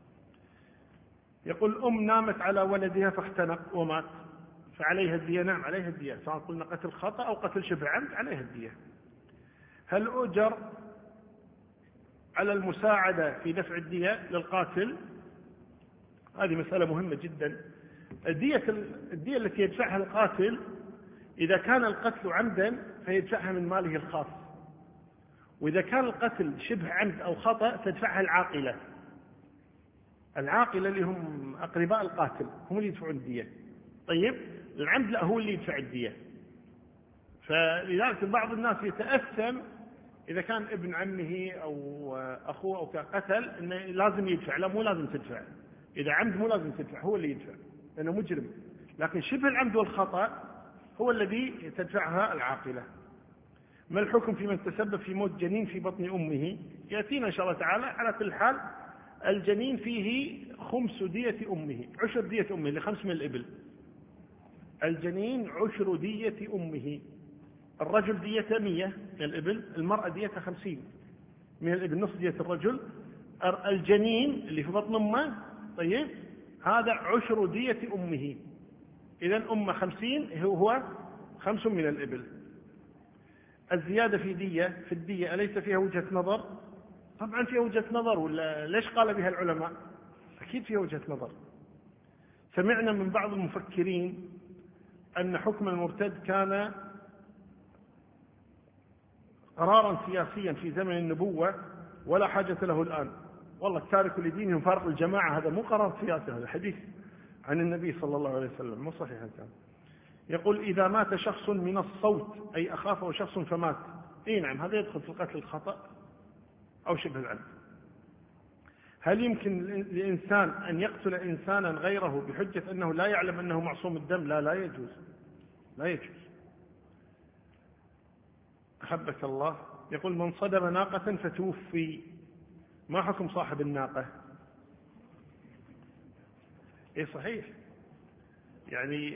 Speaker 1: يقول نامت على ولدها فاختنق ومات فعليها الدية. نعم عليها الدية، سواء قلنا قتل خطأ أو قتل شبه عمد عليها الدية. هل أجر على المساعدة في دفع الدية للقاتل؟ هذه مسألة مهمة جدا. الدية التي يدفعها القاتل إذا كان القتل عمدا فيدفعها من ماله الخاص، وإذا كان القتل شبه عمد أو خطأ تدفعها العاقلة. العاقلة اللي هم أقرباء القاتل هم اللي يدفعون الدية. طيب العمد لا، هو اللي يدفع الدية. فلذلك بعض الناس يتأثم إذا كان ابن عمه أو أخوه أو قتل إنه لازم يدفع. لا، مو لازم تدفع. إذا عمد مو لازم تدفع، هو اللي يدفع لأنه مجرم. لكن شبه العمد والخطأ هو الذي تدفعها العاقلة. ما الحكم في من تسبب في موت جنين في بطن أمه؟ يأتينا إن شاء الله تعالى. على كل حال الجنين فيه 5 دية أمه، 10 دية أمه ل5 من الإبل. الجنين 10 دية أمه. الرجل دية 100 من الإبل، المرأة دية 50 من الإبل، نصف دية الرجل. الجنين اللي في بطن أمه طيب هذا 10 دية أمه. إذن أمه 50 هو 5 من الإبل. الزيادة في الدية أليس فيها وجهة نظر؟ طبعا فيها وجهة نظر، ولا ليش قال بها العلماء؟ أكيد فيها وجهة نظر. سمعنا من بعض المفكرين أن حكم المرتد كان قرارا سياسيا في زمن النبوة ولا حاجة له الآن. والله التارك لدينهم فارق الجماعة، هذا مو قرار سياسي، هذا حديث عن النبي صلى الله عليه وسلم، مو صحيح كان. يقول إذا مات شخص من الصوت أي أخافه شخص فمات، نعم هذا يدخل في القتل الخطأ أو شبه العمد. هل يمكن لإنسان أن يقتل إنسانا غيره بحجة أنه لا يعلم أنه معصوم الدم؟ لا يجوز، لا يجوز. أحبك الله. يقول من صدم ناقة فتوفي ما حكم صاحب الناقة؟ صحيح، يعني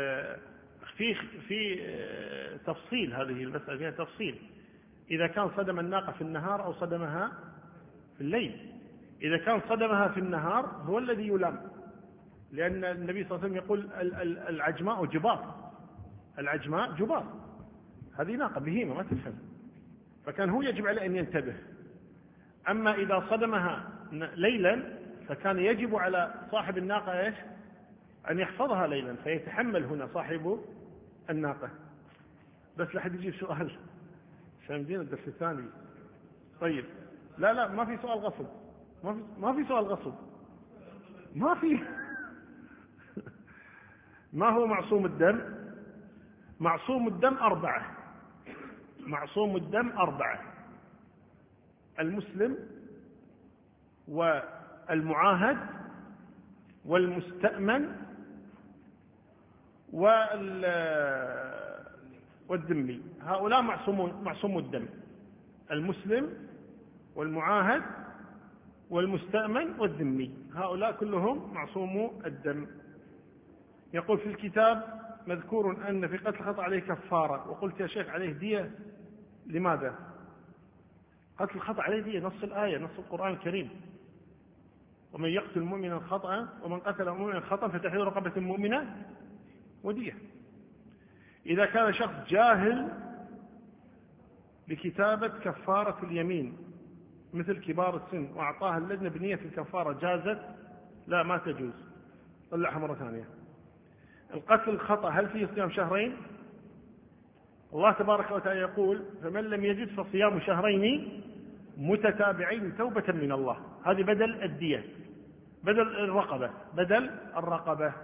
Speaker 1: في تفصيل، هذه المسألة فيها تفصيل. إذا كان صدم الناقة في النهار أو صدمها في الليل. إذا كان صدمها في النهار هو الذي يلام، لأن النبي صلى الله عليه وسلم يقول العجماء جبار، العجماء جبار، هذه ناقة بهيمة ما تفهم، فكان هو يجب عليه أن ينتبه. أما إذا صدمها ليلا فكان يجب على صاحب الناقة أن يحفظها ليلا، فيتحمل هنا صاحب الناقة. بس لحد يجيب سؤال فهمتين الدرس الثاني. طيب لا ما في سؤال غصب، ما في سؤال غصب، ما في. ما هو معصوم الدم؟ معصوم الدم 4. معصوم الدم 4: المسلم والمعاهد والمستأمن والذمي. هؤلاء معصوم الدم: المسلم والمعاهد والمستأمن والذمي، هؤلاء كلهم معصومو الدم. يقول في الكتاب مذكور أن في قتل الخطأ عليه كفارة، وقلت يا شيخ عليه دية، لماذا؟ قتل الخطأ عليه دية، نص الآية، نص القرآن الكريم: ومن يقتل مؤمنا خطأ ومن قتل مؤمنا خطأ فتحرير رقبة مؤمنة ودية. إذا كان شخص جاهل بكتابة كفارة اليمين مثل كبار السن وأعطاها اللجنة بنية الكفارة، جازت؟ لا، ما تجوز. طلعها مرة ثانية. القتل الخطأ هل فيه صيام شهرين؟ الله تبارك وتعالى يقول: فمن لم يجد فصيام شهرين متتابعين توبة من الله. هذه بدل الدية، بدل الرقبة.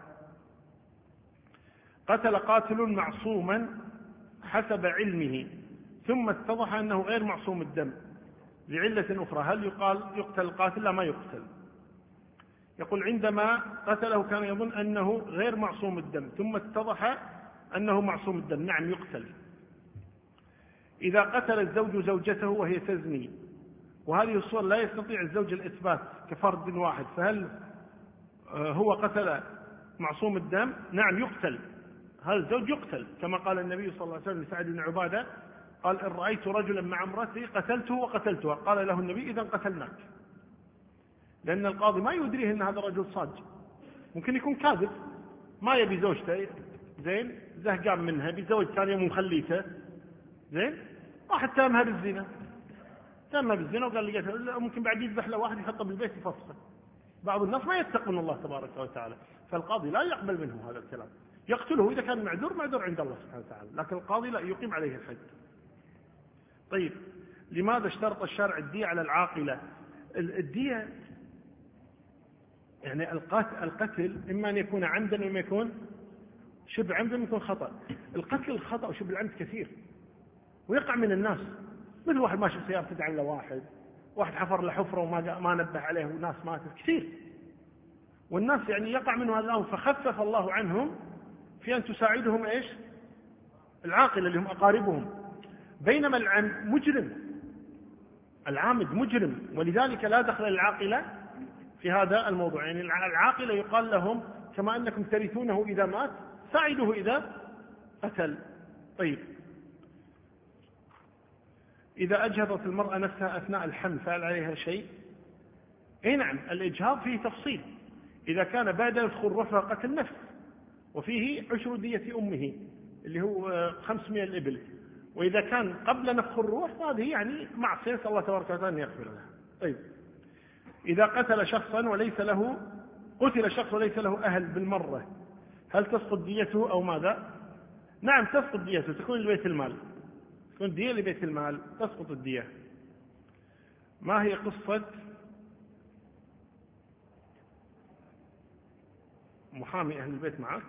Speaker 1: قتل قاتل معصوما حسب علمه ثم اتضح أنه غير معصوم الدم لعلة أخرى، هل يقتل القاتل؟ لا، ما يقتل. يقول: عندما قتله كان يظن أنه غير معصوم الدم ثم اتضح أنه معصوم الدم، نعم يقتل. إذا قتل الزوج زوجته وهي تزني، وهذه الصور لا يستطيع الزوج الإثبات كفرد واحد، فهل هو قتل معصوم الدم؟ نعم يقتل، هذا الزوج يقتل، كما قال النبي صلى الله عليه وسلم لسعد بن عبادة: قال: إن رأيت رجلا مع امرأته قتلته وقتلتها. قال له النبي: إذن قتلناك. لأن القاضي ما يدريه أن هذا الرجل صادق، ممكن يكون كاذب، ما يبي زوجته، زين، زهقان منها، بيتزوج ثاني يوم مخليته، زين، واحد تامها بالزنا، وقال لي ممكن بعد يذبح له واحد يحطه بالبيت يفصله. بعض الناس ما يتقون الله تبارك وتعالى، فالقاضي لا يقبل منه هذا الكلام، يقتله إذا كان معذور عند الله سبحانه وتعالى، لكن القاضي لا يقيم عليه الحد. طيب، لماذا اشترط الشرع الدية على العاقلة؟ الدية يعني القتل إما أن يكون عمدا وإما يكون شبه عمدا وإما يكون خطأ. القتل الخطأ وشبه العمد كثير ويقع من الناس، مثل واحد ماشي سيارة تدعم له واحد حفر له حفرة وما نبه عليه وناس ماتت كثير، والناس يعني يقع منه هذا الأمر، فخفف الله عنهم في أن تساعدهم إيش؟ العاقلة اللي هم أقاربهم. بينما العامد مجرم، ولذلك لا دخل للعاقلة في هذا الموضوع. يعني العاقلة يقال لهم: كما أنكم ترثونه إذا مات ساعدوه إذا قتل. طيب، إذا أجهضت المرأة نفسها أثناء الحمل فهل عليها شيء؟ أي نعم، الإجهاض فيه تفصيل. إذا كان بعد يدخل الروح قتل نفس، وفيه 10 دية أمه اللي هو 500 الإبل، وإذا كان قبل نفخ الروح فهذه يعني معصية الله تبارك وتعالى أن يغفر لها. طيب، إذا قتل شخص وليس له أهل بالمرة، هل تسقط ديته أو ماذا؟ نعم تسقط ديته، تكون لبيت المال، تكون دية لبيت المال، تسقط الدية. ما هي قصة محامي أهل البيت معك؟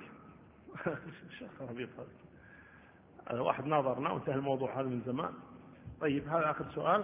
Speaker 1: هذا واحد ناظرنا وانتهى الموضوع هذا من زمان. طيب، هذا آخر سؤال.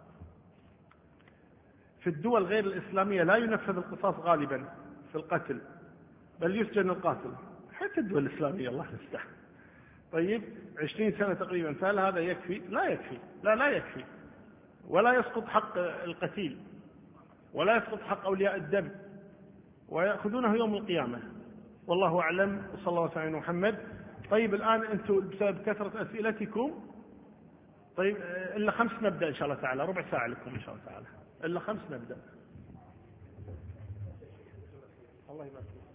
Speaker 1: في الدول غير الإسلامية لا ينفذ القصاص غالبا في القتل، بل يسجن القاتل، حتى الدول الإسلامية الله يستحق. طيب، 20 سنة تقريبا، فهل هذا يكفي؟ لا يكفي، لا يكفي، ولا يسقط حق القتيل، ولا يسقط حق أولياء الدم، ويأخذونه يوم القيامة. والله أعلم، وصلى الله على محمد. طيب، الآن أنتم بسبب كثرة أسئلتكم، طيب إلا 5 نبدأ إن شاء الله تعالى، ربع ساعة لكم إن شاء الله تعالى، إلا 5 نبدأ. الله يبارك.